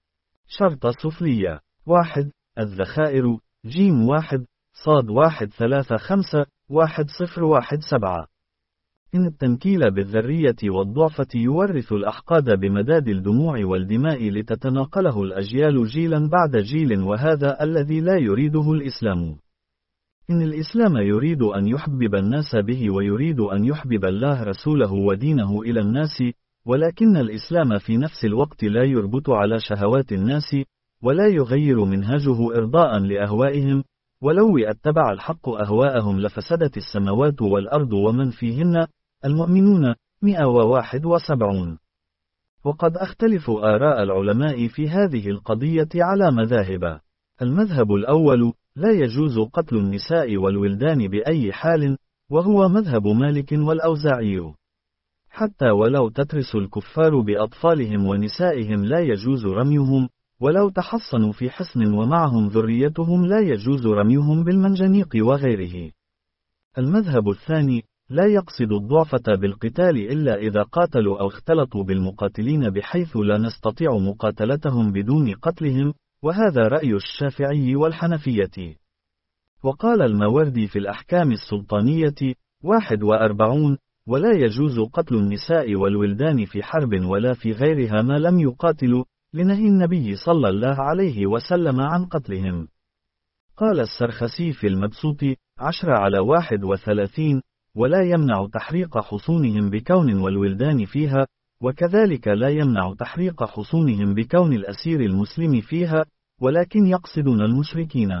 [SPEAKER 1] شرط سفلية. واحد. الذخائر. جيم واحد صاد واحد ثلاثة خمسة واحد صفر واحد سبعة. إن التنكيل بالذرية والضعفة يورث الأحقاد بمداد الدموع والدماء لتتناقله الأجيال جيلا بعد جيل، وهذا الذي لا يريده الإسلام. إن الإسلام يريد أن يحبب الناس به، ويريد أن يحبب الله رسوله ودينه إلى الناس، ولكن الإسلام في نفس الوقت لا يربط على شهوات الناس، ولا يغير منهجه إرضاء لأهوائهم، ولو اتبع الحق أهواءهم لفسدت السماوات والأرض ومن فيهن. المؤمنون مئة وواحد وسبعون. وقد أختلف آراء العلماء في هذه القضية على مذاهب. المذهب الأول: لا يجوز قتل النساء والولدان بأي حال، وهو مذهب مالك والأوزاعي. حتى ولو تترس الكفار بأطفالهم ونسائهم لا يجوز رميهم، ولو تحصنوا في حصن ومعهم ذريتهم لا يجوز رميهم بالمنجنيق وغيره. المذهب الثاني: لا يقصد الضعفة بالقتال إلا إذا قاتلوا أو اختلطوا بالمقاتلين بحيث لا نستطيع مقاتلتهم بدون قتلهم، وهذا رأي الشافعي والحنفية. وقال الماوردي في الأحكام السلطانية واحد وأربعون: ولا يجوز قتل النساء والولدان في حرب ولا في غيرها ما لم يقاتلوا، لنهي النبي صلى الله عليه وسلم عن قتلهم. قال السرخسي في المبسوط عشر على واحد وثلاثين: ولا يمنع تحريق حصونهم بكون والولدان فيها، وكذلك لا يمنع تحريق حصونهم بكون الأسير المسلم فيها، ولكن يقصدون المشركين.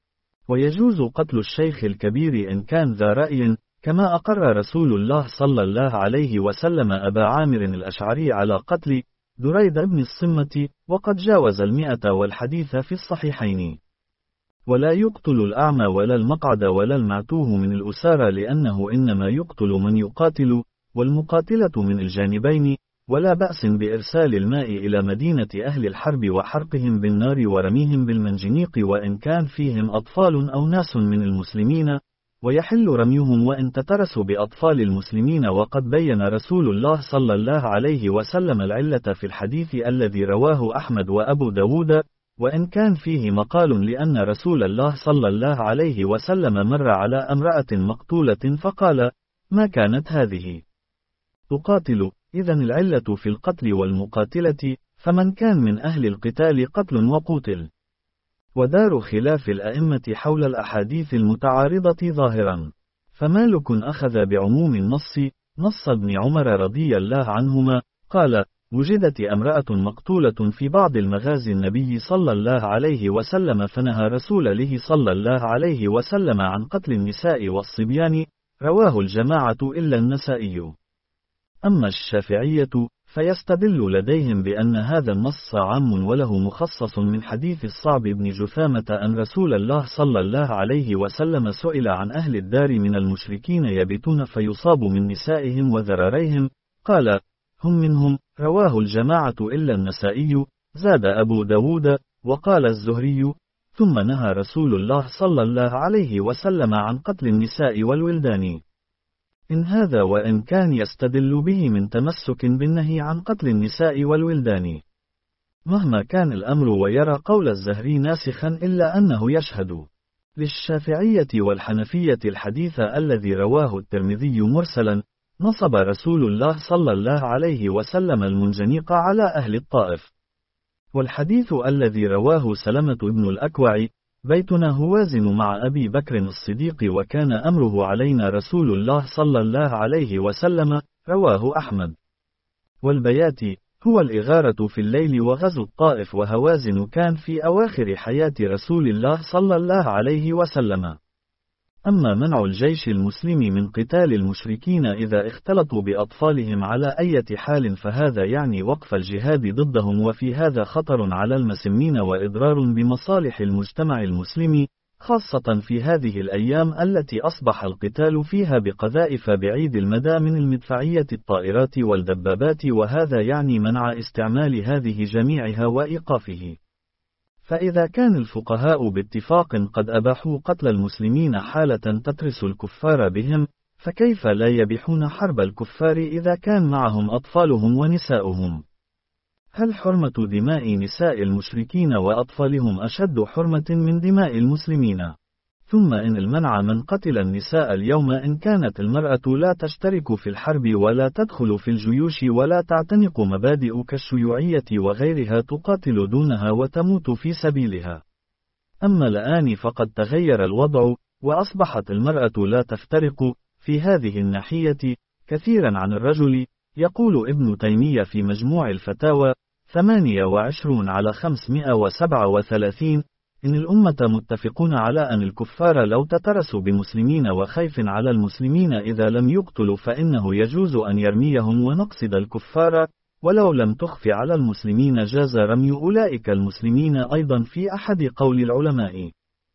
[SPEAKER 1] ويجوز قتل الشيخ الكبير إن كان ذا رأي، كما أقر رسول الله صلى الله عليه وسلم أبا عامر الأشعري على قتل دريد بن الصمة، وقد جاوز المئة والحديث في الصحيحين. ولا يقتل الأعمى ولا المقعد ولا المعتوه من الأسارى، لأنه إنما يقتل من يقاتل، والمقاتلة من الجانبين، ولا بأس بإرسال الماء إلى مدينة أهل الحرب وحرقهم بالنار ورميهم بالمنجنيق وإن كان فيهم أطفال أو ناس من المسلمين، ويحل رميهم وإن تترسوا بأطفال المسلمين. وقد بين رسول الله صلى الله عليه وسلم العلة في الحديث الذي رواه أحمد وأبو داود، وإن كان فيه مقال، لأن رسول الله صلى الله عليه وسلم مر على امرأة مقتولة فقال: ما كانت هذه تقاتل؟ إذن العلة في القتل والمقاتلة، فمن كان من أهل القتال قتل وقتل. ودار خلاف الأئمة حول الأحاديث المتعارضة ظاهرا. فمالك أخذ بعموم النص، نص ابن عمر رضي الله عنهما قال: وجدت امرأة مقتولة في بعض المغازي النبي صلى الله عليه وسلم، فنهى رسول الله صلى الله عليه وسلم عن قتل النساء والصبيان. رواه الجماعة إلا النسائي. أما الشافعية فيستدل لديهم بأن هذا النص عام وله مخصص من حديث الصعب بن جثامة أن رسول الله صلى الله عليه وسلم سئل عن أهل الدار من المشركين يبتون فيصاب من نسائهم وذراريهم، قال: هم منهم. رواه الجماعة إلا النسائي. زاد أبو داود: وقال الزهري: ثم نهى رسول الله صلى الله عليه وسلم عن قتل النساء والولدان. إن هذا وإن كان يستدل به من تمسك بالنهي عن قتل النساء والولدان مهما كان الأمر، ويرى قول الزهري ناسخا، إلا أنه يشهد للشافعية والحنفية الحديث الذي رواه الترمذي مرسلا: نصب رسول الله صلى الله عليه وسلم المنجنيق على أهل الطائف. والحديث الذي رواه سلمة بن الأكوع: بيتنا هوازن مع أبي بكر الصديق وكان أمره علينا رسول الله صلى الله عليه وسلم، رواه أحمد. والبيات هو الإغارة في الليل وغزو الطائف، وهوازن كان في أواخر حياة رسول الله صلى الله عليه وسلم. أما منع الجيش المسلم من قتال المشركين إذا اختلطوا بأطفالهم على أي حال فهذا يعني وقف الجهاد ضدهم، وفي هذا خطر على المسلمين وإضرار بمصالح المجتمع المسلم، خاصة في هذه الأيام التي أصبح القتال فيها بقذائف بعيد المدى من المدفعية الطائرات والدبابات، وهذا يعني منع استعمال هذه جميعها وإيقافه. فإذا كان الفقهاء باتفاق قد أباحوا قتل المسلمين حالة تترس الكفار بهم، فكيف لا يبيحون حرب الكفار إذا كان معهم أطفالهم ونساؤهم؟ هل حرمة دماء نساء المشركين وأطفالهم أشد حرمة من دماء المسلمين؟ ثم إن المنع من قتل النساء اليوم إن كانت المرأة لا تشترك في الحرب ولا تدخل في الجيوش ولا تعتنق مبادئ كالشيوعية وغيرها تقاتل دونها وتموت في سبيلها. أما الآن فقد تغير الوضع، وأصبحت المرأة لا تفترق في هذه الناحية كثيرا عن الرجل. يقول ابن تيمية في مجموع الفتاوى ثمانية وعشرين على خمسمائة وسبعة وثلاثين: إن الأمة متفقون على أن الكفار لو تترسوا بمسلمين وخيف على المسلمين إذا لم يقتلوا فإنه يجوز أن يرميهم ونقصد الكفار، ولو لم تخف على المسلمين جاز رمي أولئك المسلمين أيضا في أحد قول العلماء.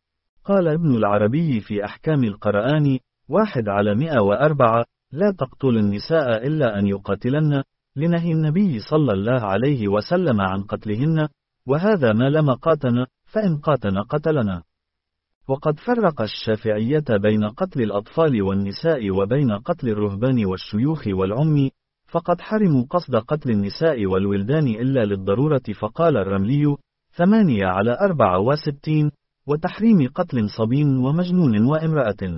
[SPEAKER 1] قال ابن العربي في أحكام القرآن واحد على مئة وأربعة: لا تقتل النساء إلا أن يقاتلن، لنهي النبي صلى الله عليه وسلم عن قتلهن، وهذا ما لم قاتن، فإن قاتن قتلنا. وقد فرق الشافعية بين قتل الأطفال والنساء وبين قتل الرهبان والشيوخ والعم، فقد حرموا قصد قتل النساء والولدان إلا للضرورة، فقال الرملي ثمانية على أربعة وستين: وتحريم قتل صبي ومجنون وامرأة.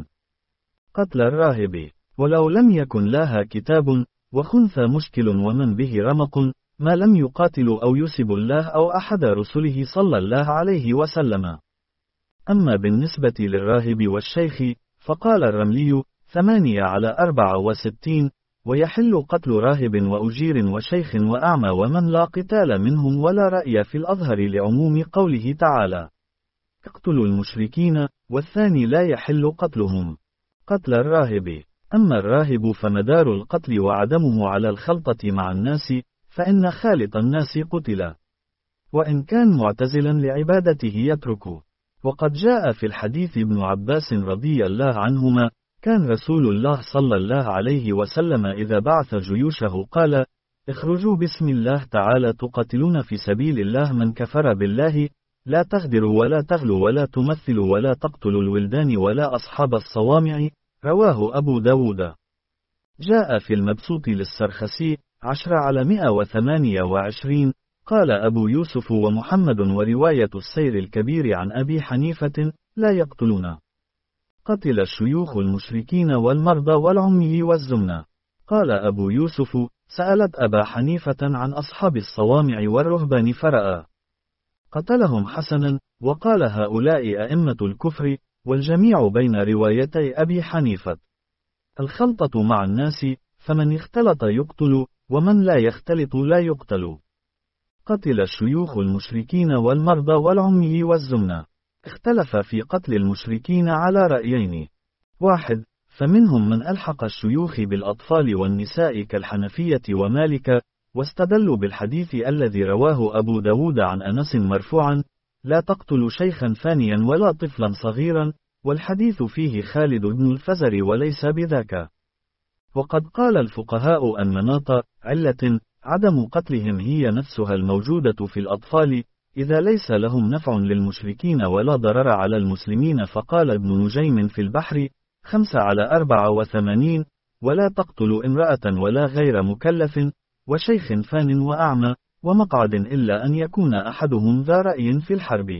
[SPEAKER 1] قتل الراهب ولو لم يكن لها كتاب، وخنثى مشكل ومن به رمق، ما لم يقاتل أو يسب الله أو أحد رسله صلى الله عليه وسلم. أما بالنسبة للراهب والشيخ فقال الرملي ثمانية على أربعة وستين: ويحل قتل راهب وأجير وشيخ وأعمى ومن لا قتال منهم ولا رأي في الأظهر لعموم قوله تعالى: اقتلوا المشركين، والثاني لا يحل قتلهم. قتل الراهب. أما الراهب فمدار القتل وعدمه على الخلطة مع الناس، فإن خالط الناس قتل، وإن كان معتزلا لعبادته يترك. وقد جاء في الحديث ابن عباس رضي الله عنهما: كان رسول الله صلى الله عليه وسلم إذا بعث جيوشه قال: اخرجوا بسم الله تعالى تقاتلون في سبيل الله من كفر بالله، لا تغدروا ولا تغلوا ولا تمثلوا ولا تقتلوا الولدان ولا أصحاب الصوامع، رواه أبو داود. جاء في المبسوط للسرخسي عشر على مئة وثمانية وعشرين: قال أبو يوسف ومحمد ورواية السير الكبير عن أبي حنيفة: لا يقتلون. قتل الشيوخ المشركين والمرضى والعمي والزمنة. قال أبو يوسف: سألت أبا حنيفة عن أصحاب الصوامع والرهبان فرأى قتلهم حسنا، وقال هؤلاء أئمة الكفر، والجميع بين روايتي أبي حنيفة. الخلطة مع الناس، فمن اختلط يقتل، ومن لا يختلط لا يقتل. قتل الشيوخ المشركين والمرضى والعمي والزمنة. اختلف في قتل المشركين على رأيين: واحد، فمنهم من ألحق الشيوخ بالأطفال والنساء كالحنفية ومالك، واستدلوا بالحديث الذي رواه أبو داود عن أنس مرفوعا: لا تقتل شيخا فانيا ولا طفلا صغيرا، والحديث فيه خالد بن الفزر وليس بذاك. وقد قال الفقهاء أن مناط علة عدم قتلهم هي نفسها الموجودة في الأطفال، إذا ليس لهم نفع للمشركين ولا ضرر على المسلمين. فقال ابن نجيم في البحر خمسة على أربعة وثمانين: ولا تقتل امرأة ولا غير مكلف، وشيخ فان وأعمى، ومقعد إلا أن يكون أحدهم ذا رأي في الحرب.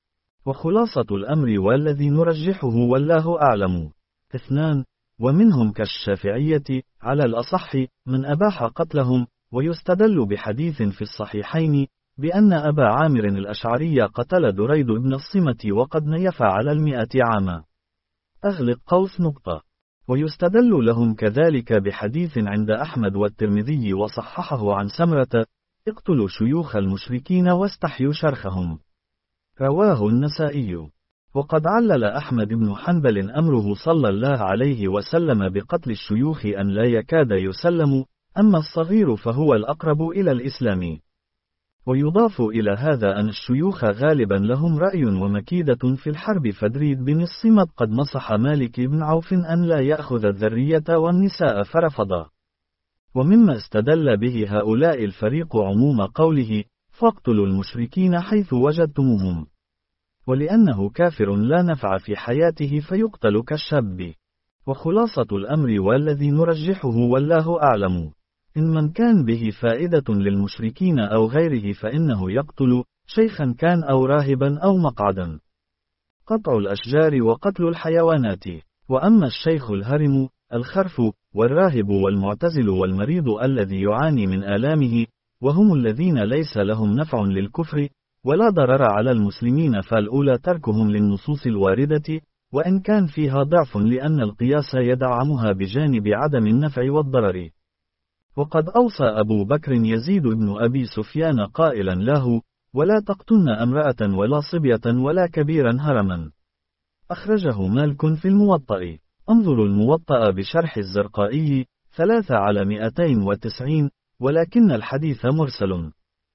[SPEAKER 1] وخلاصة الأمر والذي نرجحه والله أعلم: اثنان، ومنهم كالشافعية على الأصح من أباح قتلهم، ويستدل بحديث في الصحيحين: بأن أبا عامر الأشعري قتل دريد بن الصمة وقد نيف على المئة عاما. أغلق قوس نقطة. ويستدل لهم كذلك بحديث عند أحمد والترمذي وصححه عن سمرة: اقتلوا شيوخ المشركين واستحيوا شرخهم. رواه النسائي. وقد علل أحمد بن حنبل أمره صلى الله عليه وسلم بقتل الشيوخ أن لا يكاد يسلم، أما الصغير فهو الأقرب إلى الإسلام. ويضاف إلى هذا أن الشيوخ غالبا لهم رأي ومكيدة في الحرب، فدريد بن الصمت قد نصح مالك بن عوف أن لا يأخذ الذرية والنساء فرفض. ومما استدل به هؤلاء الفريق عموم قوله: فاقتلوا المشركين حيث وجدتموهم، ولأنه كافر لا نفع في حياته فيقتل كالشاب. وخلاصة الأمر والذي نرجحه والله أعلم، إن من كان به فائدة للمشركين أو غيره فإنه يقتل، شيخا كان أو راهبا أو مقعدا. قطع الأشجار وقتل الحيوانات. وأما الشيخ الهرم، الخرف، والراهب والمعتزل والمريض الذي يعاني من آلامه، وهم الذين ليس لهم نفع للكفر ولا ضرر على المسلمين، فالأولى تركهم للنصوص الواردة، وإن كان فيها ضعف لأن القياس يدعمها بجانب عدم النفع والضرر. وقد أوصى أبو بكر يزيد بن أبي سفيان قائلا له: ولا تقتلن امرأة ولا صبية ولا كبيرا هرما. أخرجه مالك في الموطأ. انظروا الموطأ بشرح الزرقائي ثلاثة على مئتين وتسعين، ولكن الحديث مرسل.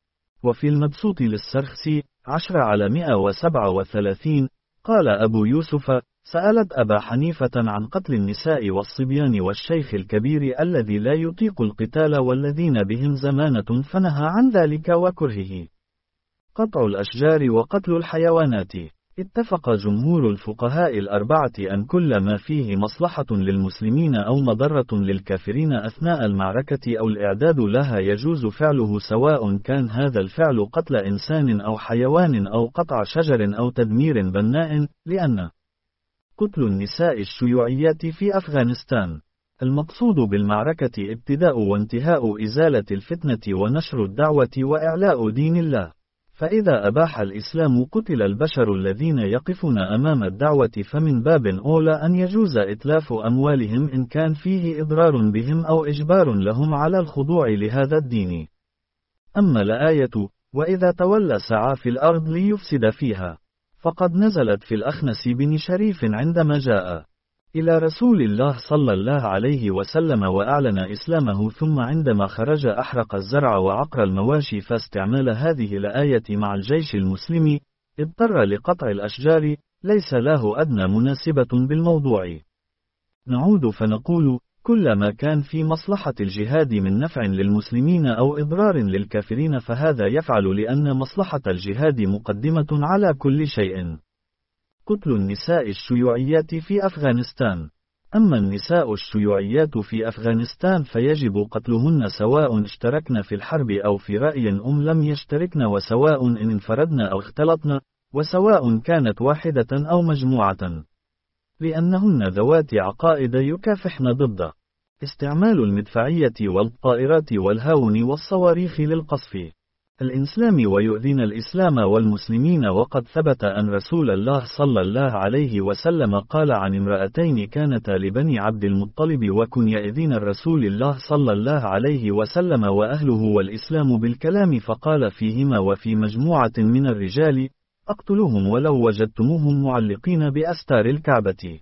[SPEAKER 1] وفي المبسوط للسرخسي عشر على مئة وسبعة وثلاثين، قال أبو يوسف: سألت أبا حنيفة عن قتل النساء والصبيان والشيخ الكبير الذي لا يطيق القتال والذين بهم زمانة، فنهى عن ذلك وكرهه. قطع الأشجار وقتل الحيوانات. اتفق جمهور الفقهاء الأربعة أن كل ما فيه مصلحة للمسلمين أو مضرة للكافرين أثناء المعركة أو الإعداد لها يجوز فعله، سواء كان هذا الفعل قتل إنسان أو حيوان أو قطع شجر أو تدمير بناء، لأن قتل النساء الشيوعيات في أفغانستان المقصود بالمعركة ابتداء وانتهاء إزالة الفتنة ونشر الدعوة وإعلاء دين الله. فإذا أباح الإسلام قتل البشر الذين يقفون أمام الدعوة، فمن باب أولى أن يجوز إتلاف أموالهم إن كان فيه إضرار بهم أو إجبار لهم على الخضوع لهذا الدين. أما الآية: وإذا تولى سعى في الأرض ليفسد فيها، فقد نزلت في الأخنس بن شريف عندما جاء إلى رسول الله صلى الله عليه وسلم وأعلن إسلامه، ثم عندما خرج أحرق الزرع وعقر المواشي، فاستعمال هذه الآية مع الجيش المسلم اضطر لقطع الأشجار، ليس له أدنى مناسبة بالموضوع. نعود فنقول: كلما كان في مصلحة الجهاد من نفع للمسلمين أو إضرار للكافرين فهذا يفعل، لأن مصلحة الجهاد مقدمة على كل شيء. قتل النساء الشيوعيات في أفغانستان. أما النساء الشيوعيات في أفغانستان فيجب قتلهن سواء اشتركن في الحرب أو في رأي أم لم يشتركن، وسواء إن انفردن أو اختلطن، وسواء كانت واحدة أو مجموعة، لأنهن ذوات عقائد يكافحن ضد استعمال المدفعية والطائرات والهاون والصواريخ للقصف الإسلام ويؤذين الإسلام والمسلمين. وقد ثبت أن رسول الله صلى الله عليه وسلم قال عن امرأتين كانتا لبني عبد المطلب وكن يؤذين الرسول الله صلى الله عليه وسلم وأهله والإسلام بالكلام، فقال فيهما وفي مجموعة من الرجال: اقتلوهم ولو وجدتموهم معلقين بأستار الكعبة.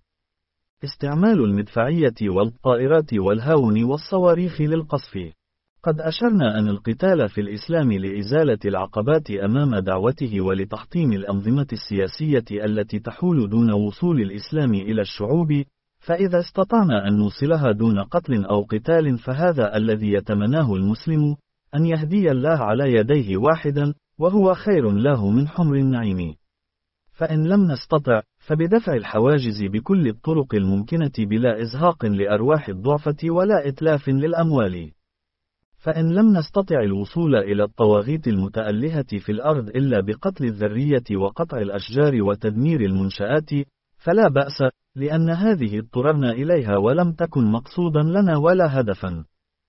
[SPEAKER 1] استعمال المدفعية والطائرات والهاون والصواريخ للقصف. قد أشرنا أن القتال في الإسلام لإزالة العقبات أمام دعوته ولتحطيم الأنظمة السياسية التي تحول دون وصول الإسلام إلى الشعوب، فإذا استطعنا أن نوصلها دون قتل أو قتال فهذا الذي يتمناه المسلم، أن يهدي الله على يديه واحدا، وهو خير له من حمر النعيم. فإن لم نستطع، فبدفع الحواجز بكل الطرق الممكنة بلا إزهاق لأرواح الضعفة ولا إتلاف للأموال. فإن لم نستطع الوصول إلى الطواغيت المتألهة في الأرض إلا بقتل الذرية وقطع الأشجار وتدمير المنشآت، فلا بأس، لأن هذه اضطررنا إليها ولم تكن مقصودا لنا ولا هدفا.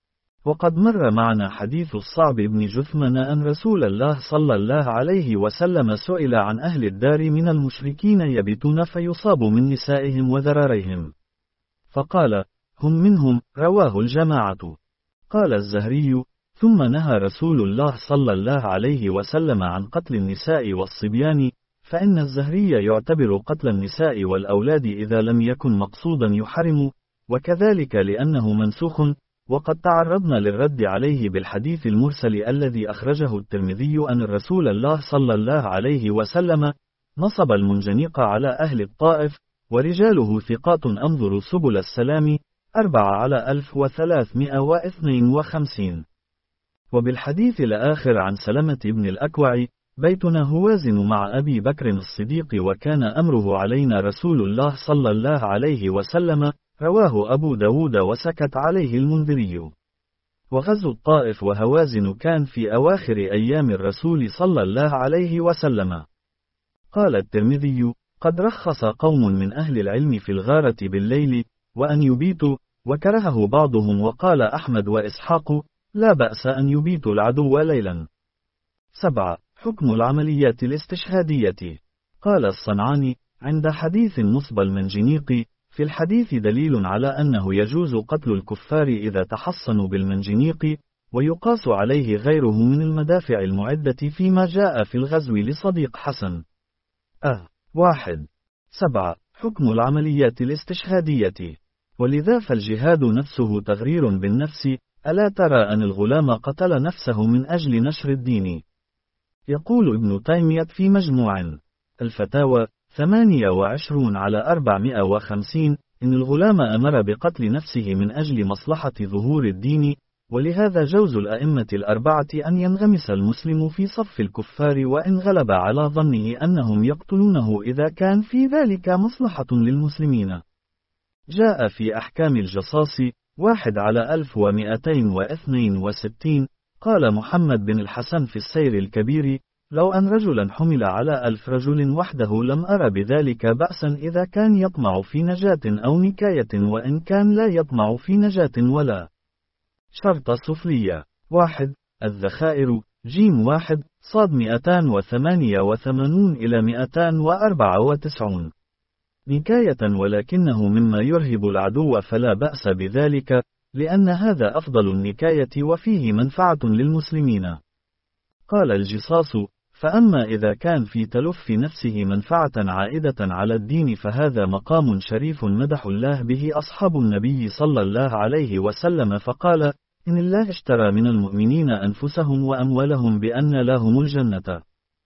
[SPEAKER 1] وقد مر معنا حديث الصعب بن جثمان أن رسول الله صلى الله عليه وسلم سئل عن أهل الدار من المشركين يبتون فيصاب من نسائهم وذراريهم، فقال: هم منهم، رواه الجماعة. قال الزهري: ثم نهى رسول الله صلى الله عليه وسلم عن قتل النساء والصبيان، فإن الزهري يعتبر قتل النساء والأولاد إذا لم يكن مقصودا يحرم، وكذلك لأنه منسوخ. وقد تعرضنا للرد عليه بالحديث المرسل الذي أخرجه الترمذي أن رسول الله صلى الله عليه وسلم نصب المنجنيق على أهل الطائف، ورجاله ثقات. أنظر سبل السلام أربعة على ألف وثلاثمائة واثنين وخمسين. وبالحديث الآخر عن سلمة بن الأكوع: بيتنا هوازن مع أبي بكر الصديق وكان أمره علينا رسول الله صلى الله عليه وسلم، رواه أبو داود وسكت عليه المنذري. وغزو الطائف وهوازن كان في أواخر أيام الرسول صلى الله عليه وسلم. قال الترمذي: قد رخص قوم من أهل العلم في الغارة بالليل وأن يبيتوا، وكرهه بعضهم. وقال أحمد وإسحاق: لا بأس أن يبيتوا العدو ليلا. سبعة. حكم العمليات الاستشهادية. قال الصنعاني: عند حديث نصب المنجنيق في الحديث دليل على أنه يجوز قتل الكفار إذا تحصنوا بالمنجنيق، ويقاس عليه غيره من المدافع المعدة فيما جاء في الغزو لصديق حسن. أه. واحد. سبعة. حكم العمليات الاستشهادية. ولذا فالجهاد نفسه تغرير بالنفس. ألا ترى أن الغلام قتل نفسه من أجل نشر الدين؟ يقول ابن تيمية في مجموع الفتاوى ثمانية وعشرين على أربعمائة وخمسين إن الغلام أمر بقتل نفسه من أجل مصلحة ظهور الدين، ولهذا جوز الأئمة الأربعة أن ينغمس المسلم في صف الكفار وإن غلب على ظنه أنهم يقتلونه إذا كان في ذلك مصلحة للمسلمين. جاء في أحكام الجصاص واحد على ألف ومئتين واثنين وستين. قال محمد بن الحسن في السير الكبير: لو أن رجلا حمل على ألف رجل وحده لم أر بذلك بأسا إذا كان يطمع في نجاة أو نكاية، وإن كان لا يطمع في نجاة ولا. شرط سفلية. واحد. الذخائر. جيم واحد صاد مئتان وثمانية وثمانون إلى مئتان وأربعة وتسعون. نكاية ولكنه مما يرهب العدو فلا بأس بذلك، لأن هذا أفضل النكاية وفيه منفعة للمسلمين. قال الجصاص: فأما إذا كان في تلف نفسه منفعة عائدة على الدين فهذا مقام شريف مدح الله به أصحاب النبي صلى الله عليه وسلم، فقال: إن الله اشترى من المؤمنين أنفسهم وأموالهم بأن لهم الجنة.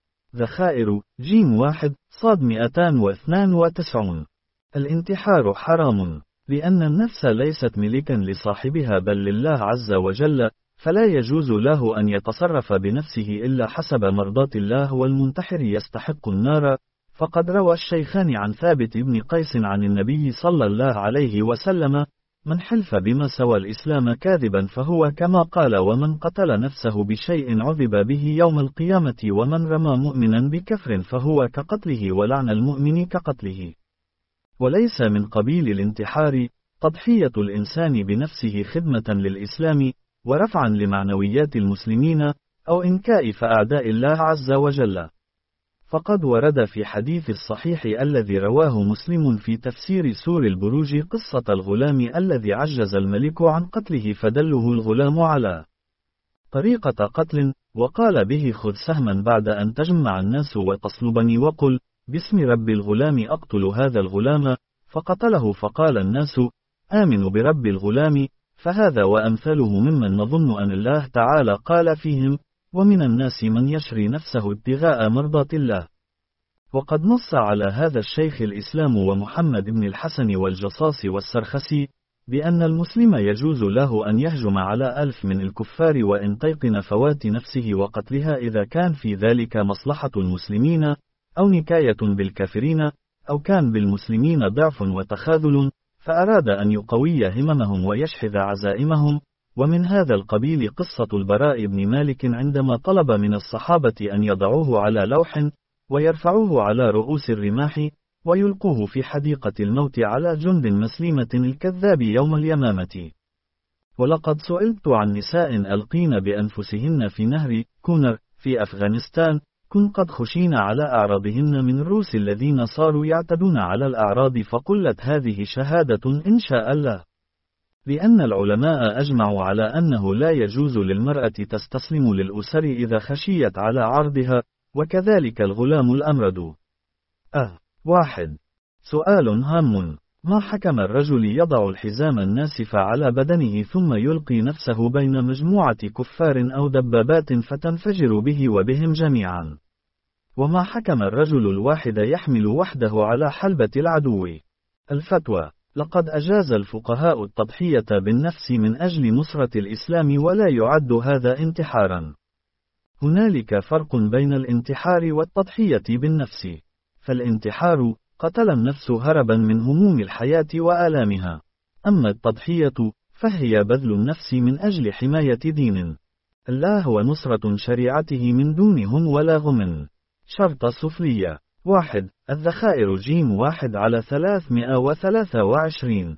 [SPEAKER 1] ذخائر. جيم واحد صاد مئتان واثنان وتسعون. الانتحار حرام، لأن النفس ليست ملكا لصاحبها بل لله عز وجل، فلا يجوز له أن يتصرف بنفسه إلا حسب مرضاة الله، والمنتحر يستحق النار. فقد روى الشيخان عن ثابت بن قيس عن النبي صلى الله عليه وسلم: من حلف بما سوى الإسلام كاذبا فهو كما قال، ومن قتل نفسه بشيء عذب به يوم القيامة، ومن رمى مؤمنا بكفر فهو كقتله، ولعن المؤمن كقتله. وليس من قبيل الانتحار تضحية الإنسان بنفسه خدمة للإسلام ورفعا لمعنويات المسلمين أو إنكاء أعداء الله عز وجل. فقد ورد في حديث الصحيح الذي رواه مسلم في تفسير سور البروج قصة الغلام الذي عجز الملك عن قتله فدله الغلام على طريقة قتل، وقال به: خذ سهما بعد أن تجمع الناس وتصلبني، وقل باسم رب الغلام أقتل هذا الغلام، فقتله. فقال الناس: آمنوا برب الغلام. فهذا وأمثاله ممن نظن أن الله تعالى قال فيهم: ومن الناس من يشري نفسه ابتغاء مرضات الله. وقد نص على هذا الشيخ الإسلام ومحمد بن الحسن والجصاص والسرخسي بأن المسلم يجوز له أن يهجم على ألف من الكفار وإن تيقن فوات نفسه وقتلها إذا كان في ذلك مصلحة المسلمين أو نكاية بالكافرين، أو كان بالمسلمين ضعف وتخاذل فأراد أن يقوي هممهم ويشحذ عزائمهم. ومن هذا القبيل قصة البراء بن مالك عندما طلب من الصحابة أن يضعوه على لوح ويرفعوه على رؤوس الرماح ويلقوه في حديقة الموت على جند مسلمة الكذاب يوم اليمامة. ولقد سئلت عن نساء ألقين بأنفسهن في نهر كونر في أفغانستان، كن قد خشين على أعراضهن من الروس الذين صاروا يعتدون على الأعراض، فقلت هذه شهادة إن شاء الله. لأن العلماء أجمعوا على أنه لا يجوز للمرأة تستسلم للأسر إذا خشيت على عرضها، وكذلك الغلام الأمرد. أه واحد. سؤال هام: ما حكم الرجل يضع الحزام الناسف على بدنه ثم يلقي نفسه بين مجموعة كفار أو دبابات فتنفجر به وبهم جميعا؟ وما حكم الرجل الواحد يحمل وحده على حلبة العدو؟ الفتوى: لقد أجاز الفقهاء التضحية بالنفس من أجل نصرة الإسلام، ولا يعد هذا انتحارا. هنالك فرق بين الانتحار والتضحية بالنفس. فالانتحار قتل النفس هربا من هموم الحياة وآلامها، أما التضحية فهي بذل النفس من أجل حماية دين الله ونصرة شريعته من دون هم ولا غم. شرط سفلية: واحد. الذخائر جيم واحد على ثلاثمائة وثلاثة وعشرين.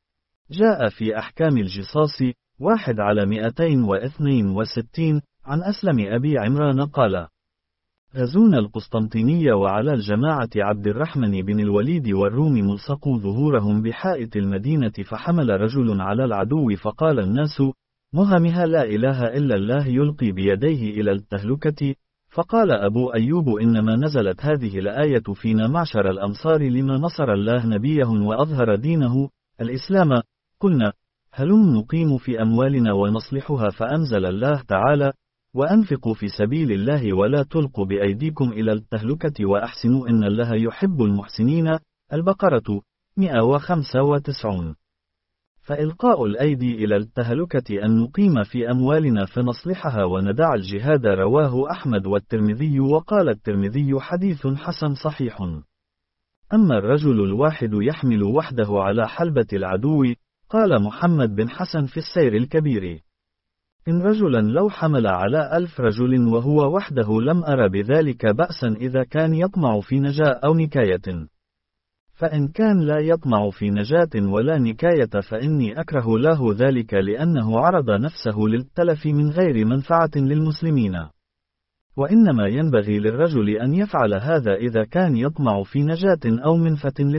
[SPEAKER 1] جاء في أحكام الجصاص واحد على مئتين واثنين وستين عن أسلم أبي عمران قال: غزونا القسطنطينية وعلى الجماعة عبد الرحمن بن الوليد والروم ملصقوا ظهورهم بحائط المدينة، فحمل رجل على العدو فقال الناس: مهمها لا إله إلا الله يلقي بيديه إلى التهلكة. فقال أبو أيوب: إنما نزلت هذه الآية فينا معشر الأنصار لما نصر الله نبيه وأظهر دينه الإسلام. قلنا: هلم نقيم في أموالنا ونصلحها، فأنزل الله تعالى: وأنفقوا في سبيل الله ولا تلقوا بأيديكم إلى التهلكة وأحسنوا إن الله يحب المحسنين. البقرة مئة وخمسة وتسعين. فإلقاء الأيدي إلى التهلكة أن نقيم في أموالنا فنصلحها وندع الجهاد. رواه أحمد والترمذي، وقال الترمذي: حديث حسن صحيح. أما الرجل الواحد يحمل وحده على حلبة العدو، قال محمد بن حسن في السير الكبير: إن رجلا لو حمل على ألف رجل وهو وحده لم أر بذلك بأسا إذا كان يطمع في نجاة أو نكاية. فإن كان لا يطمع في نجاة ولا نكاية فإني أكره له ذلك، لأنه عرض نفسه للتلف من غير منفعة للمسلمين. وإنما ينبغي للرجل أن يفعل هذا إذا كان يطمع في نجاة أو منفعة